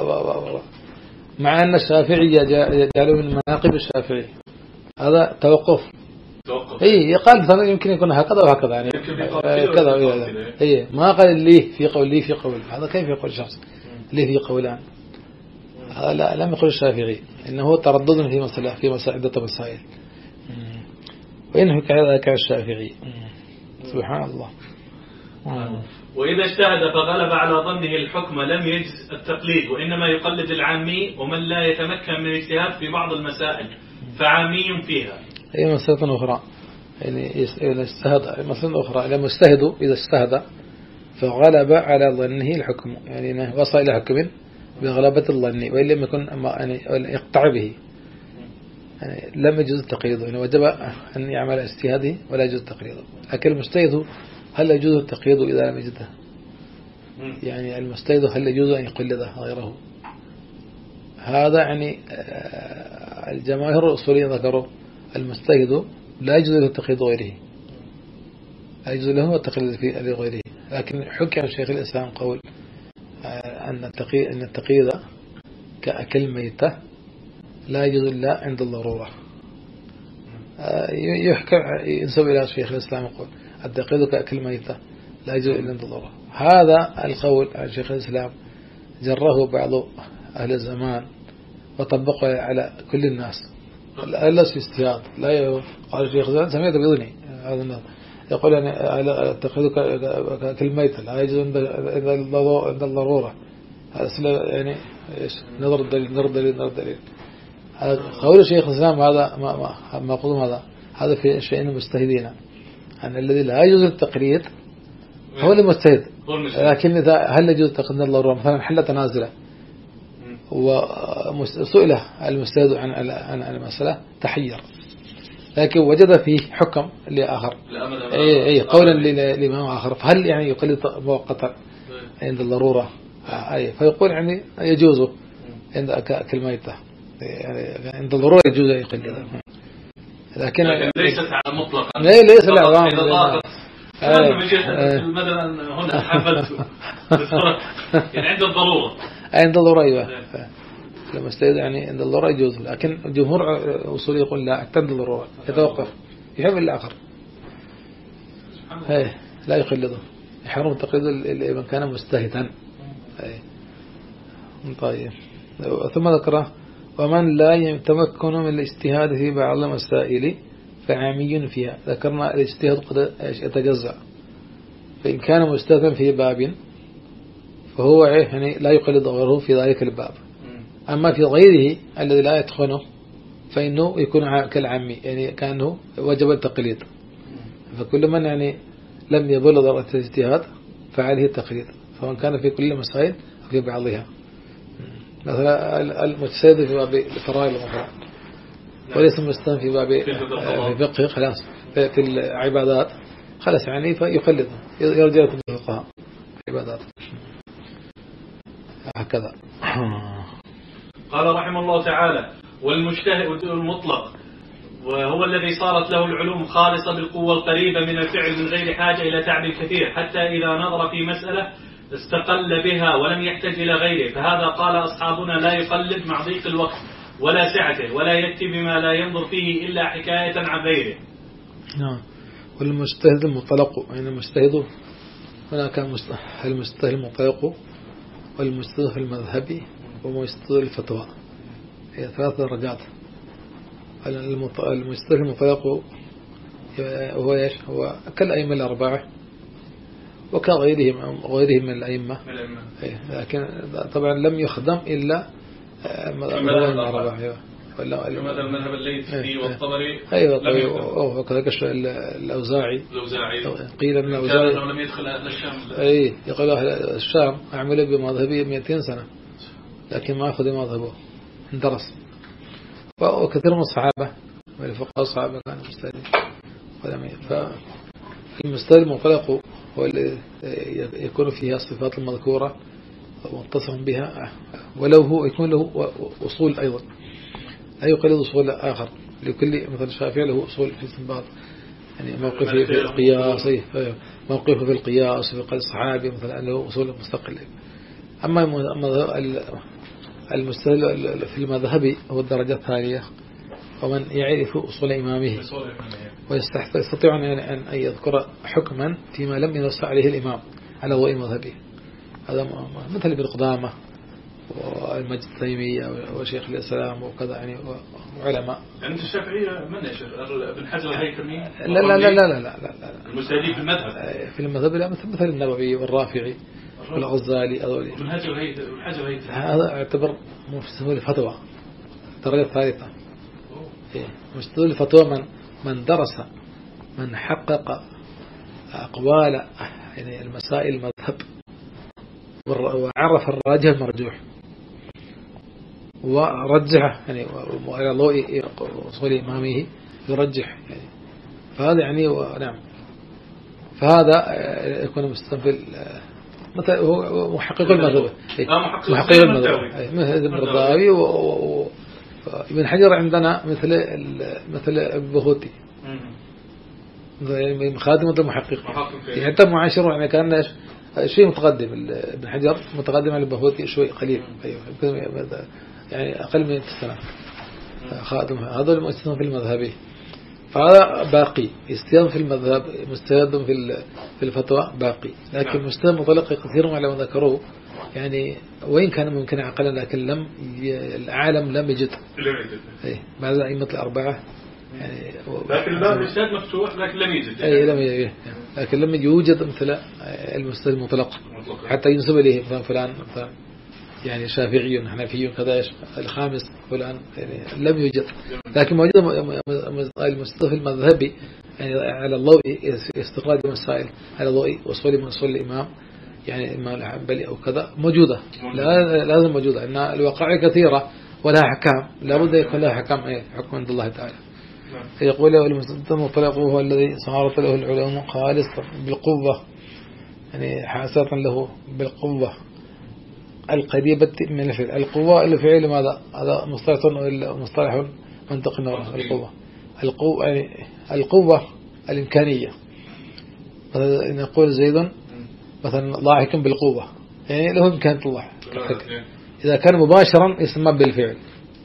[SPEAKER 2] مع أن الشافعي جعلوا من مناقب الشافعي هذا توقف اي يقال يمكن يكون هكذا وهكذا يعني كذا اي ما قال لي في قول لي في قول هذا كيف يقول شخص لي في قولان هذا لا لم يقل الشافعي انه تردد في مسألة في مسائل عدة مسائل وإنه كذا كالشافعي سبحان الله.
[SPEAKER 1] وإذا اجتهد فغلب على ظنه الحكم لم يجز التقليد وإنما يقلد العامي ومن لا يتمكن من الاجتهاد في بعض المسائل فعامي فيها.
[SPEAKER 2] هي مسألة أخرى يعني إذا اجتهد مسألة أخرى لما اجتهدوا إذا اجتهد فغلب على ظنه الحكم يعني وصل إلى حكم بغلبة الظن وإن لم يكن يعني يقطع به يعني لم يجوز التقليد يعني وجب أن يعمل اجتهاده ولا يجوز التقليد. لكن المجتهد هل يجوز التقليد إذا لم يجده يعني المجتهد هل يجوز أن يقلد غيره هذا يعني الجماهير الأصولية ذكروا المجتهد لا يجوز له التقليد غيره لا يجوز له التقليد في غيره. لكن حكي عن شيخ الإسلام قول أن التقليد كأكل ميتة لا يجوز إلا عند الضرورة. يحكى ينسب إلى شيخ الإسلام يقول التقليد كأكل ميتة لا يجوز إلا عند الضرورة. هذا القول عن شيخ الإسلام جره بعض أهل الزمان وطبقه على كل الناس لا في اجتهاد لا قال الشيخ الإسلام سميت بإذنه هذا الناس يقول يعني التقليد كأكل ميتة لا يجوز عند الضرورة هذا يعني إيش نظر الدليل نظر الدليل نظر الدليل. قول الشيخ الإسلام هذا ما ما قدم هذا هذا في شيء المجتهدين أن الذي لا يجوز التقليد هو المجتهد. لكن إذا هل يجوز التقليد الله مثلا حل تنازله وسئل المجتهد عن عن المسألة تحير لكن وجد فيه حكم لآخر أي أي قولا لإمام آخر فهل يعني يقلد مؤقتا عند الضرورة أي فيقول يعني يجوز عند أكل ميتة يعني عند الضرورة يجوز أن يقلد لكن
[SPEAKER 1] ليست على مطلقا
[SPEAKER 2] لا ليس العوام
[SPEAKER 1] مثلا هنا حفلت يعني عند الضرورة
[SPEAKER 2] عند الضرورة أيوة لما استيد يعني عند الضرورة يجوز. لكن الجمهور أصولي يقول لا عند الضرورة يتوقف يحب الآخر هي لا يقلده يحرم تقليد من كان مجتهدا. طيب ثم ذكره ومن لا يتمكن من الاجتهاد في بعض المسائل فعامي فيها. ذكرنا الاجتهاد قد يتجزأ فإن كان مجتهدا في باب فهو يعني لا يقلد غيره في ذلك الباب أما في غيره الذي لا يتقنه فإنه يكون كالعمي، يعني كأنه وجب التقليد. فكل من يعني لم يبلغ درجة الاجتهاد فعليه التقليد، سواء كان في كل المسائل أو في بعضها. مثلا المجتهد في باب الفرائض مثلا وليس مجتهد في باب في فقه خلاص في العبادات خلاص يعني فيقلد يرجع لكم الفقهاء العبادات هكذا.
[SPEAKER 1] قال رحمه الله تعالى: والمجتهد المطلق وهو الذي صارت له العلوم خالصة بالقوة القريبة من الفعل من غير حاجة إلى تعب كثير، حتى إذا نظر في مسألة استقل بها ولم يحتج إلى غيره. فهذا قال أصحابنا لا يقلد مع ضيق الوقت ولا سعته، ولا يكتب بما لا ينظر فيه إلا حكاية عن غيره.
[SPEAKER 2] نعم. والمجتهد المطلق يعني المجتهد هناك المجتهد المطلق والمجتهد المذهبي ومجتهد الفتوى، هي ثلاث درجات. المجتهد المطلق هو ايش؟ هو كالأئمة الأربعة وكغيرهم غيرهم من الأئمة، لكن طبعا لم يخدم إلا المذهب الأربعة.
[SPEAKER 1] كما المذهب الليثي والطبري.
[SPEAKER 2] أيوة وكذلك الأوزاعي.
[SPEAKER 1] الأوزاعي
[SPEAKER 2] قيل أن الأوزاعي
[SPEAKER 1] لم يدخل أهل الشام.
[SPEAKER 2] أي يقول أهل الشام عملوا بمذهبه مئتين سنة لكن ما أخذ مذهبه اندرس. وكثير من الصحابة والفقهاء الصحابة كانوا مجتهدين. فالمجتهد المطلق هو الذي يكون فيها الصفات المذكورة ومتصف بها، ولو هو يكون له أصول أيضا، لا يقلد أصول آخر. لكل مثل الشافعي له أصول في استنباط، يعني موقفه في القياس، موقفه في القياس في قول الصحابي مثلا له أصول مستقلة. أما المجتهد في المذهب هو الدرجة الثانية، ومن يعرف أصول إمامه ويستطيع أن يذكر حكما فيما لم ينص عليه الإمام على ضوء مذهبه. هذا مثل ابن قدامة والمجد التيمية وشيخ الإسلام وكذا يعني وعلماء.
[SPEAKER 1] يعني الشافعية من يشير ابن حجر الهيثمي؟
[SPEAKER 2] لا لا لا لا لا لا لا
[SPEAKER 1] المجتهدين في المذهب
[SPEAKER 2] في المذهب لا، مثل مثل النووي والرافعي والغزالي هذول.
[SPEAKER 1] ابن حجر الهيثمي
[SPEAKER 2] هذا يعتبر مجتهد الفتوى الدرجة الثالثة. مجتهد الفتوى من من درس من حقق أقوال يعني المسائل المذهب وعرف الراجح المرجوح ورجحه يعني وعلى ضوء أصول إمامه يرجح يعني. فهذا يعني نعم، فهذا يكون مستنفل مثل هو محقق المذهب، محقق المذهب مثل المرضاوي وابن حجر عندنا مثل مثل البهوتي يعني خادمة المحقق، حتى معاشره يعني كان شيء متقدم. ابن حجر متقدم على البهوتي شوي قليل، أيوة يعني أقل من السنة خادم. هذا المستند في المذهبي، فهذا باقي استياد في المذهب، مستند في في الفتوى باقي، لكن مستند مطلق كثير على ما ذكروه يعني وين كان ممكن عقلا، لكن لم العالم لم يجد اي بعد الأئمة الأربعة يعني.
[SPEAKER 1] لكن الباب الإسناد مفتوح لكن لم يوجد
[SPEAKER 2] اي لم يوجد لكن لم يوجد مثل المستند المطلق حتى ينسب إليه مثلا فلان مثلا يعني شافعي حنفي كذا الخامس فلان يعني لم يوجد، لكن موجود المستند المذهبي يعني على الضوء استخراج المسائل على ضوء وصول من أصول الإمام يعني الإمام الحنبلي أو كذا موجودة، لازم موجودة. إن الوقائع كثيرة ولها حكام، لابد يكون لها حكام ايه حكم عند الله تعالى. يقول المستند المطلق هو الذي صارت له العلوم خالصة بالقوة يعني حاسة له بالقوة القريبة من الفعل. القوة الفعل ماذا؟ هذا مصطلح مصطلح منطق القوة. القوة يعني القوة الإمكانية، مثلا نقول زيد مثلا ضاحك بالقوة يعني له إمكانية الله. إذا كان مباشرا يسمى بالفعل.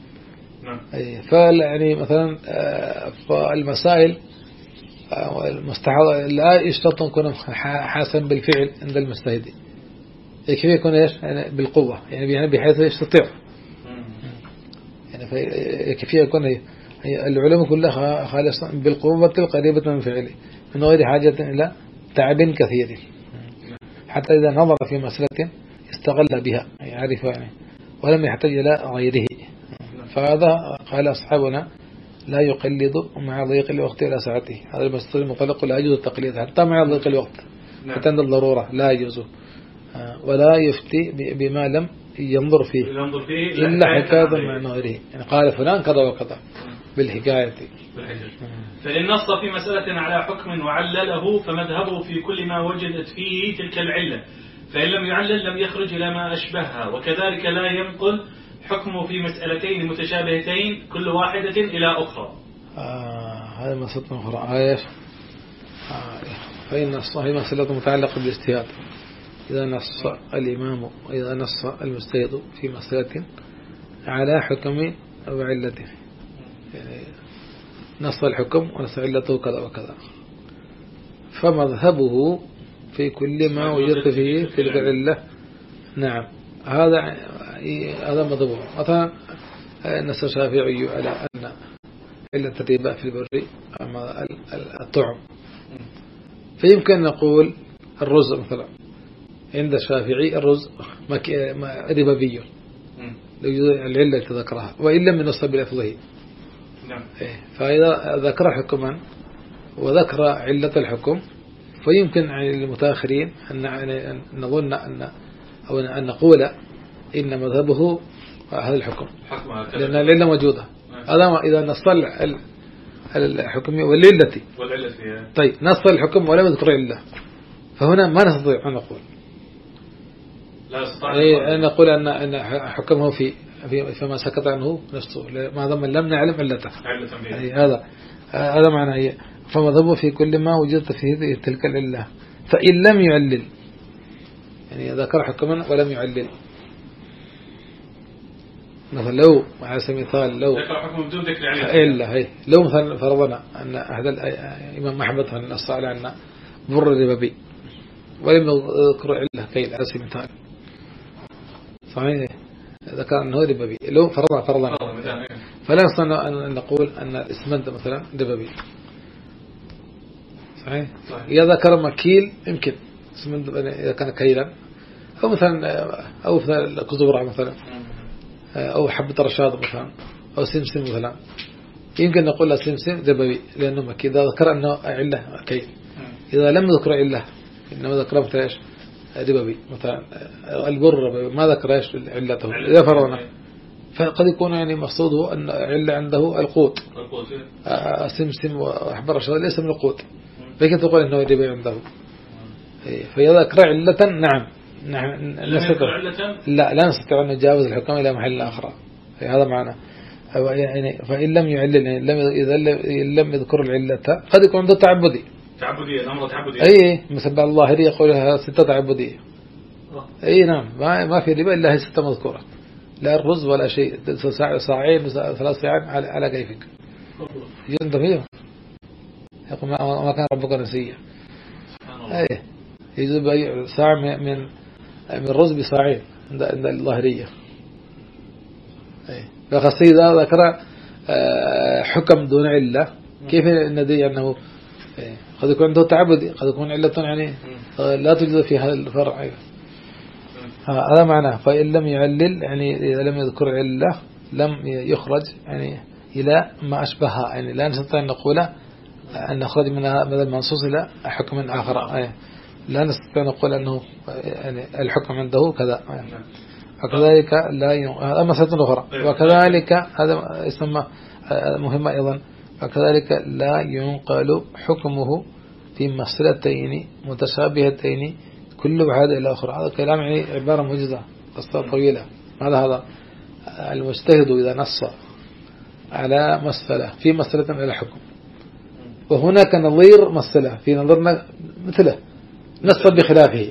[SPEAKER 2] فيعني مثلا فالمسائل المستحضرة لا يشترط أن يكون حاسا بالفعل عند المجتهد، كيف يكون ايش يعني بالقوة يعني بحيث يستطيع يعني كيف يكون هي العلوم كلها خالصة بالقوة القريبة من فعله من غير حاجة إلى تعب كثير، حتى إذا نظر في مسألة استغل بها يعرف يعني ولم يحتاج إلى غيره. فهذا قال أصحابنا لا يقلد مع ضيق الوقت إلى ساعته. هذا المستوى المطلق لا يجوز التقليد حتى مع ضيق الوقت، حتى عند الضرورة لا يجوز. ولا يفتي بما لم ينظر فيه إلا حكاية مع غيره، يعني قال فلان كذا وكذا بالحكاية.
[SPEAKER 1] فإن نص في مسألة على حكم وعلله فمذهبه في كل ما وجدت فيه تلك العلة، فإن لم يعلل لم يخرج إلى ما أشبهها. وكذلك لا ينقل حكمه في مسألتين متشابهتين كل واحدة إلى أخرى.
[SPEAKER 2] آه هذا مسألة أخرى. آه آه فإن الصحيح مسألة متعلقة بالاجتهاد. إذا نص الإمام إذا نص المجتهد في مسألة على حكم أو علته، يعني نص الحكم ونص علته كذا وكذا، فمذهبه في كل ما وجدت فيه تلك العلة. نعم هذا هذا مذهبه. مثلا نص الشافعي على أن علة الربا في البر الطعم، فيمكن أن نقول الرز مثلا عند الشافعي الرز ربوي العلة تذكرها وإن لم ينص بلفظه. فإذا ذكر حكما وذكر علة الحكم فيمكن للمتاخرين أن نظن أن أو أن نقول إن مذهبه هذا الحكم لأن العلة موجودة. هذا إذا نص الحكم والعلة. طيب نص الحكم ولم يذكر علة، فهنا ما نستطيع أن نقول لا أن نقول أن أن حكمه في في فيما سكت عنه نفسه ما دام لم نعلم علته. هذا هذا معناه. فمذهبه في كل ما وجدت فيه تلك العلة، فإن لم يعلل، يعني ذكر حكما ولم يعلل. مثلا لو على سبيل المثال لو
[SPEAKER 1] ذكر حكم بدون ذكر علة
[SPEAKER 2] إلا هي لو مثلا فرضنا أن أحد الإمام أحمد نص على أن بر ربوي ولم يذكر علة كيل على سبيل المثال، صحيح ذكر أنه ربوي. لو فرضنا فرضنا فلا نستطيع أن نقول أن الإسمنت مثلا ربوي، صحيح. إذا ذكر مكيل يمكن اسمنت إذا كان كيلا، أو مثلا أو مثلا كزبرة مثلا، أو حبة رشاد مثلا، أو سمسم مثلا، يمكن نقول له سمسم ربوي لأنه مكيل إذا ذكر أنه علة كيل. إذا لم يذكر علة إنما ذكر مثلا إيش ربوي مثلا البر ربوي ما ذكر إيش علته إذا فرضنا، فقد يكون يعني مقصوده أن علة عنده القوت سمسم وحبة رشاد ليس من القوت، لكن تقول إنه ربوي عنده. فإذا ذكر علة نعم نعم نستطيع لا لا نستطيع أن نجاوز الحكم إلى محل آخر. هذا معنى. يعني فإن لم يعلل يعني لم إذا لم يذكر العلة قد يكون عنده تعبدي
[SPEAKER 1] تعبدية الأمر تعبدية.
[SPEAKER 2] أي مثل الظاهري يقولها ستة تعبدية. أي نعم ما ما في ربا إلا هي ستة مذكورة، لا الرز ولا شيء، صاعين ثلاث صاعين على على كيفك. يجوز فيه يقول ما كان ربك نسيا. أي يجوز بيع ساع من من الرز بصاعين عند عند الظاهرية. أي فخاصة إذا ذكر حكم دون علة كيف ندري أنه قد يكون عنده تعبدي، قد يكون علة يعني لا توجد في هذا الفرع. هذا معناه. فإن لم يعلل يعني إذا لم يذكر علة لم يخرج يعني إلى ما أشبهها، يعني لا نستطيع أن نقول أن نخرج من هذا المنصوص إلى حكم آخر. لا نستطيع أن نقول أنه يعني الحكم عنده كذا. وكذلك لا ي... هذا مسألة أخرى. وكذلك هذا يسمى مهمة أيضا. وكذلك لا ينقل حكمه في مسألتين متشابهتين كل واحدة إلى أخرى. هذا كلام يعني عبارة موجزة قصة طويلة. هذا هذا المجتهد إذا نص على مسألة في مسألة إلى حكم، وهناك نظير مسألة في نظرنا مثله نص بخلافه،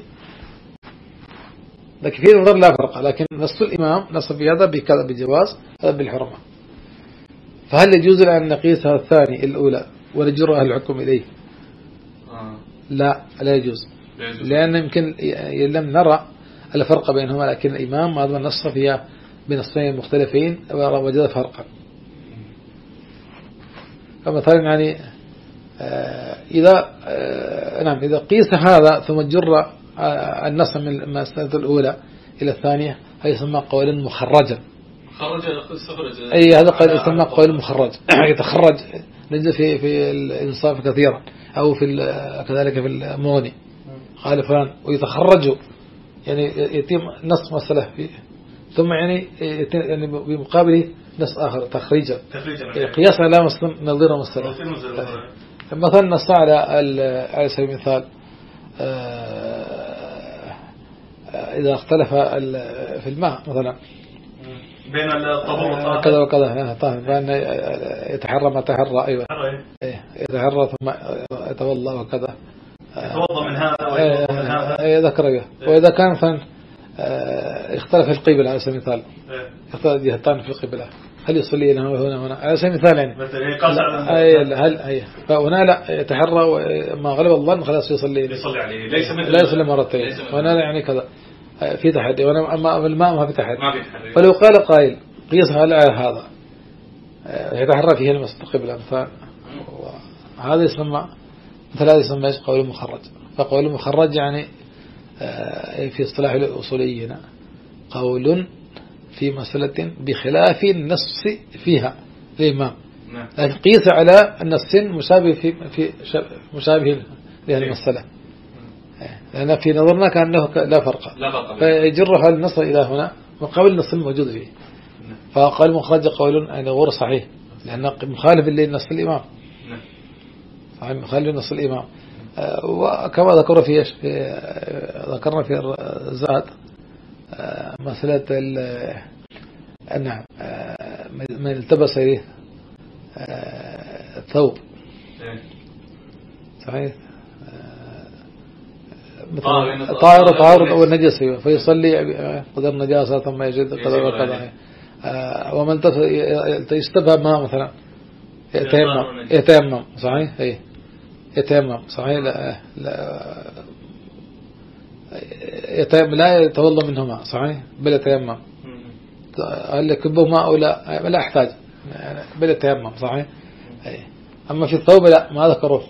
[SPEAKER 2] لكن في نظر لا فرق، لكن نص الإمام نص بهذا بكذا بجواز هذا بالحرمة. فهل يجوز أن نقيس هذا الثاني الأولى ونجر الحكم إليه؟ آه. لا لا يجوز، لأن يمكن لم نرى الفرق بينهما، لكن الإمام ما نص فيها بنصين مختلفين وجد فرقا. فمثلا يعني إذا نعم إذا قيس هذا ثم جر النص من المسألة الأولى إلى الثانية هذا يسمى قولا مخرجا.
[SPEAKER 1] خرج استخرج.
[SPEAKER 2] أي هذا قول يسمى قول مخرج يتخرج. نجد في في الإنصاف كثيرا أو في كذلك في المغني قال فلان ويتخرج يعني يتم نص مسألة فيه ثم يعني يعني بمقابله نص آخر تخريجا قياسا على نظير مسألة. مثلا نص على على سبيل المثال إذا اختلف في الماء مثلا
[SPEAKER 1] بين الطهور
[SPEAKER 2] كذا وكذا طاهر بأن يتحرى ما تحرى أيوة يتحرى ثم يتوضأ وكذا
[SPEAKER 1] يتوضأ من هذا ويتوضأ من هذا
[SPEAKER 2] أي ذكر أيوة. وإذا كان مثلا اختلف القبلة على سبيل المثال اختلف جهتان في القبلة هل يصلي هنا وهنا هنا على سبيل المثال يعني أي هل أي فهنا لا يتحرى وما غلب الظن خلاص يصلي
[SPEAKER 1] يصلي عليه ليس مثل
[SPEAKER 2] لا يصلي مرتين وهنا يعني كذا في تحدي وانا اما الماء ما في تحدي. فلو قال قائل قياس على هذا يتحرى فيه المستقبل هذا يسمى مثل هذا يسمى ايش قول مخرج. فقول مخرج يعني في اصطلاح الاصوليين قول في مسألة بخلاف النص فيها الإمام لكن قيس على أن السن مشابه في في مشابه لهذه المسألة لأن في نظرنا كأنه لا فرق فيجرها النص إلى هنا مقابل النص الموجود فيه. فقال مخرج قول يعني غير صحيح لأنه مخالف لنص الإمام مخالف لنص الإمام. وكما ذكر في ايش ذكرنا في الزاد مسألة أن من التبس إليه الثوب صحيح مثلا طائر تعارض أو النجاسة فيصلي قدر نجاسة ثم يجد قدر وكذا. ومن يستبه ما مثلا يتيمم يتيمم صحيح أي يتيمم صحيح لا لا يتيمم لا يتوضأ منهما صحيح بل يتيمم هل يكبه ماء أو لا لا أحتاج بل يتيمم صحيح أي. أما في الثوب لا ما ذكروه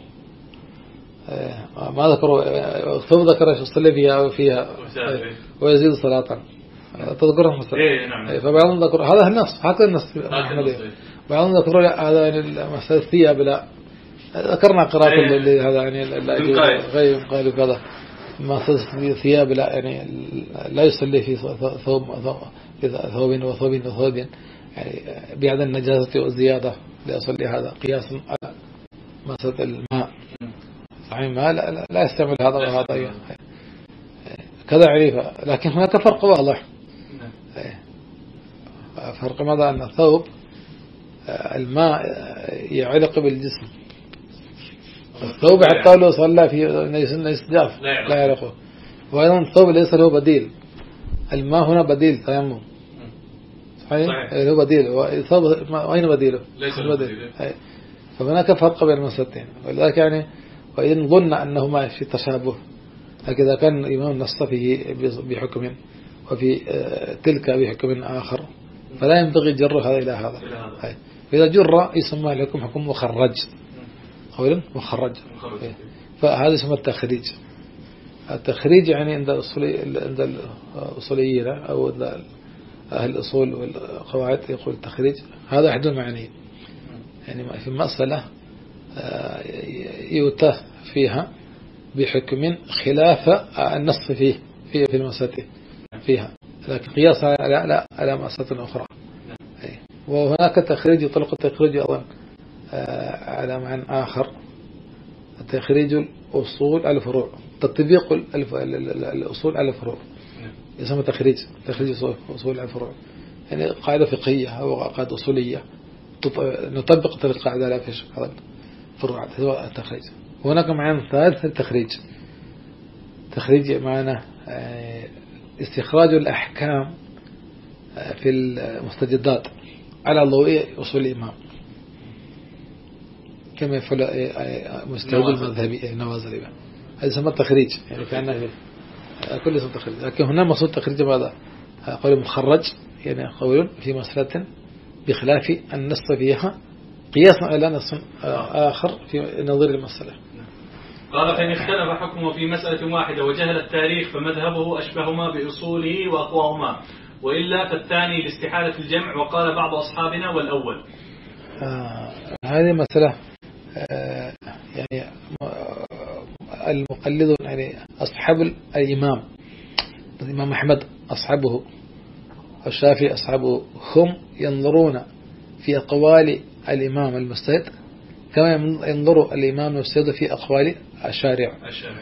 [SPEAKER 2] ما ذكروا الثوب ذكر يصلي فيها وفيها ويزيد صلاة تذكرهم مثلا. فبعضهم ذكروا هذا النص هكذا النص بعضهم ذكروا هذا يعني مسألة الثياب لا ذكرنا قراءة اللي هذا يعني غير قالوا كذا مسألة الثياب لا يعني لا يصلي في ثوب ثوب وثوب وثوب يعني بعد النجاسة والزيادة لا يصلي هذا قياسا على مسألة الماء صحيح ما لا, لا, لا يستعمل هذا وهذا كذا عريفة. لكن هناك فرق واضح فرق ماذا أن الثوب الماء يعلق بالجسم الثوب حتى لو صلى في نجس جاف لا يعلقه. وأيضا الثوب ليس له بديل الماء هنا بديل تيمم صحيح له بديل والثوب أين بديله
[SPEAKER 1] ليس بديل.
[SPEAKER 2] فهناك فرق بين المسألتين ولذلك يعني وإن ظن أنهما في تشابه لكن إذا كان الإمام نص فيه بحكم وفي تلك بحكم آخر فلا ينبغي جر هذا إلى هذا. فإذا جر يسمى لكم حكم مخرج قولا مخرج. فهذا اسمه التخريج. التخريج يعني عند عند الأصوليين أو عند أهل الأصول والقواعد يقول التخريج هذا أحد المعاني يعني في مسألة يؤتى فيها بحكم خلاف النص فيه في في المسألة فيها لكن قياس على لا على مسألة أخرى. وهناك تخريج يطلق التخريج أيضا على معنى آخر تخريج الأصول على الفروع تطبيق الأصول على الفروع يسمى تخريج تخريج الأصول على الفروع يعني قاعدة فقهية أو قاعدة أصولية نطبق تلك القاعدة على فيش هذا فروع هو التخريج. وهناك معنى ثالث التخريج تخريج معنى استخراج الأحكام في المستجدات على ضوء أصول الإمام كما يفعل مستجد المذهبي النوازلي هذا يسمى التخريج يعني كأنه كل اسم تخريج. لكن هنا مقصود تخريج ماذا قول مخرج يعني قول في مسألة بخلاف النص فيها قياسا على نص آخر في نظير المسألة.
[SPEAKER 1] قال فإن اختلف حكمه في مسألة واحدة وجهل التاريخ فمذهبه أشبههما بأصوله وأقواهما، وإلا فالثاني لاستحالة الجمع. وقال بعض أصحابنا والأول.
[SPEAKER 2] آه هذه مسألة آه يعني المقلدون يعني أصحاب الإمام الإمام أحمد أصحابه الشافعي أصحابه هم ينظرون في أقوال الإمام المجتهد كما ينظر الإمام المجتهد في أقوال الشارع،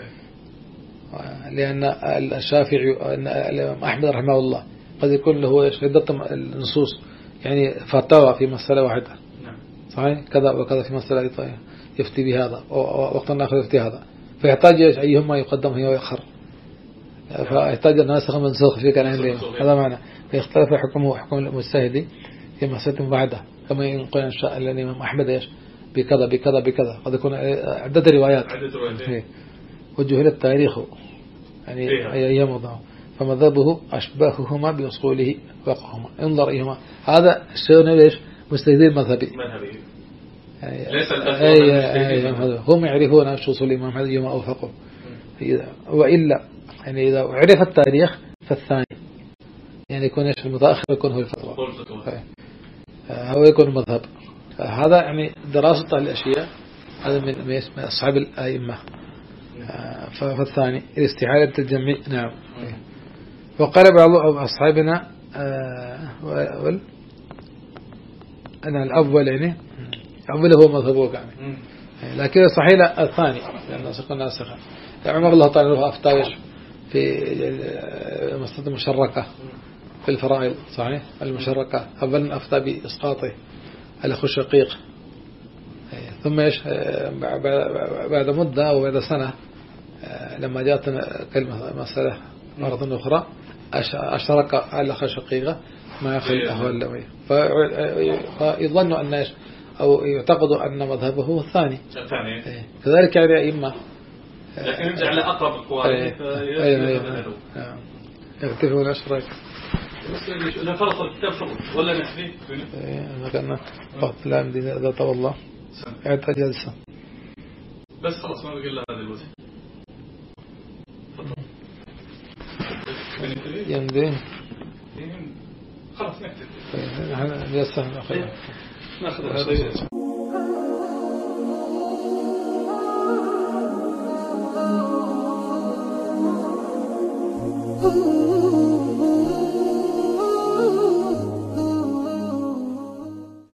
[SPEAKER 2] لأن الشافعي الإمام أحمد رحمه الله قد يكون له عدة النصوص يعني فتاوى في مسألة واحدة صحيح كذا وكذا في مسألة يفتي بهذا ووقت آخر يفتي هذا، فيحتاج أيهما يقدم هي ويأخر، فيحتاج الناس منسوخ في كلام هذا معنى. فيختلف حكمه حكم المجتهد في مسألة واحدة كما ينقل إن شاء الله الإمام أحمد إيش بكذا بكذا بكذا، قد يكون عدة روايات وجهل التاريخ يعني أي موضوع، فمذهبه أشباههما بأصوله وقهما انظر أيهما. هذا الشيء ليش مجتهدين مذهبي يعني ليس الأصول هم يعرفون شو أصول الإمام أحمد يوم أوفقه، وإلا يعني إذا عرف التاريخ فالثاني يعني يكون إيش المتأخر يكون هو الفتوى هو يكون المذهب. هذا يعني دراسة الأشياء هذا من من أصحاب الأئمة. فالثاني الاستحالة الجميع. نعم. وقال بعض أصحابنا وال أنا الأول يعني الأول هو مذهبه يعني، لكن صحيح الثاني لأن سقنا ناسخا. عمر الله تعالى له أفتاوش في مسألة المشركة في الفرائض صحيح المشركة أولا أفتى بإسقاطه الأخ الشقيق، ثم إيش بعد مدة أو بعد سنة لما جاءتنا كلمة مسألة مرة أخرى أشرك الأخ الشقيق مع أخي الأهوال اللوي، فيظن أن إيش أو يعتقد أن مذهبه هو الثاني. كذلك يعني أئمة
[SPEAKER 1] لكن يرجع على أقرب أقواله فيرجع
[SPEAKER 2] يكتفون أشرك.
[SPEAKER 1] لا فرص الكتاب شغل ولا نحفيه
[SPEAKER 2] ما كنا بعض لا مدينة إذا طوى الله اعطى جلسة
[SPEAKER 1] بس خلاص ما بقي إلا هذا الوجه
[SPEAKER 2] يمدين
[SPEAKER 1] خلاص نكتب
[SPEAKER 2] نحن جلسة
[SPEAKER 1] ناخذ هذا.
[SPEAKER 3] Oh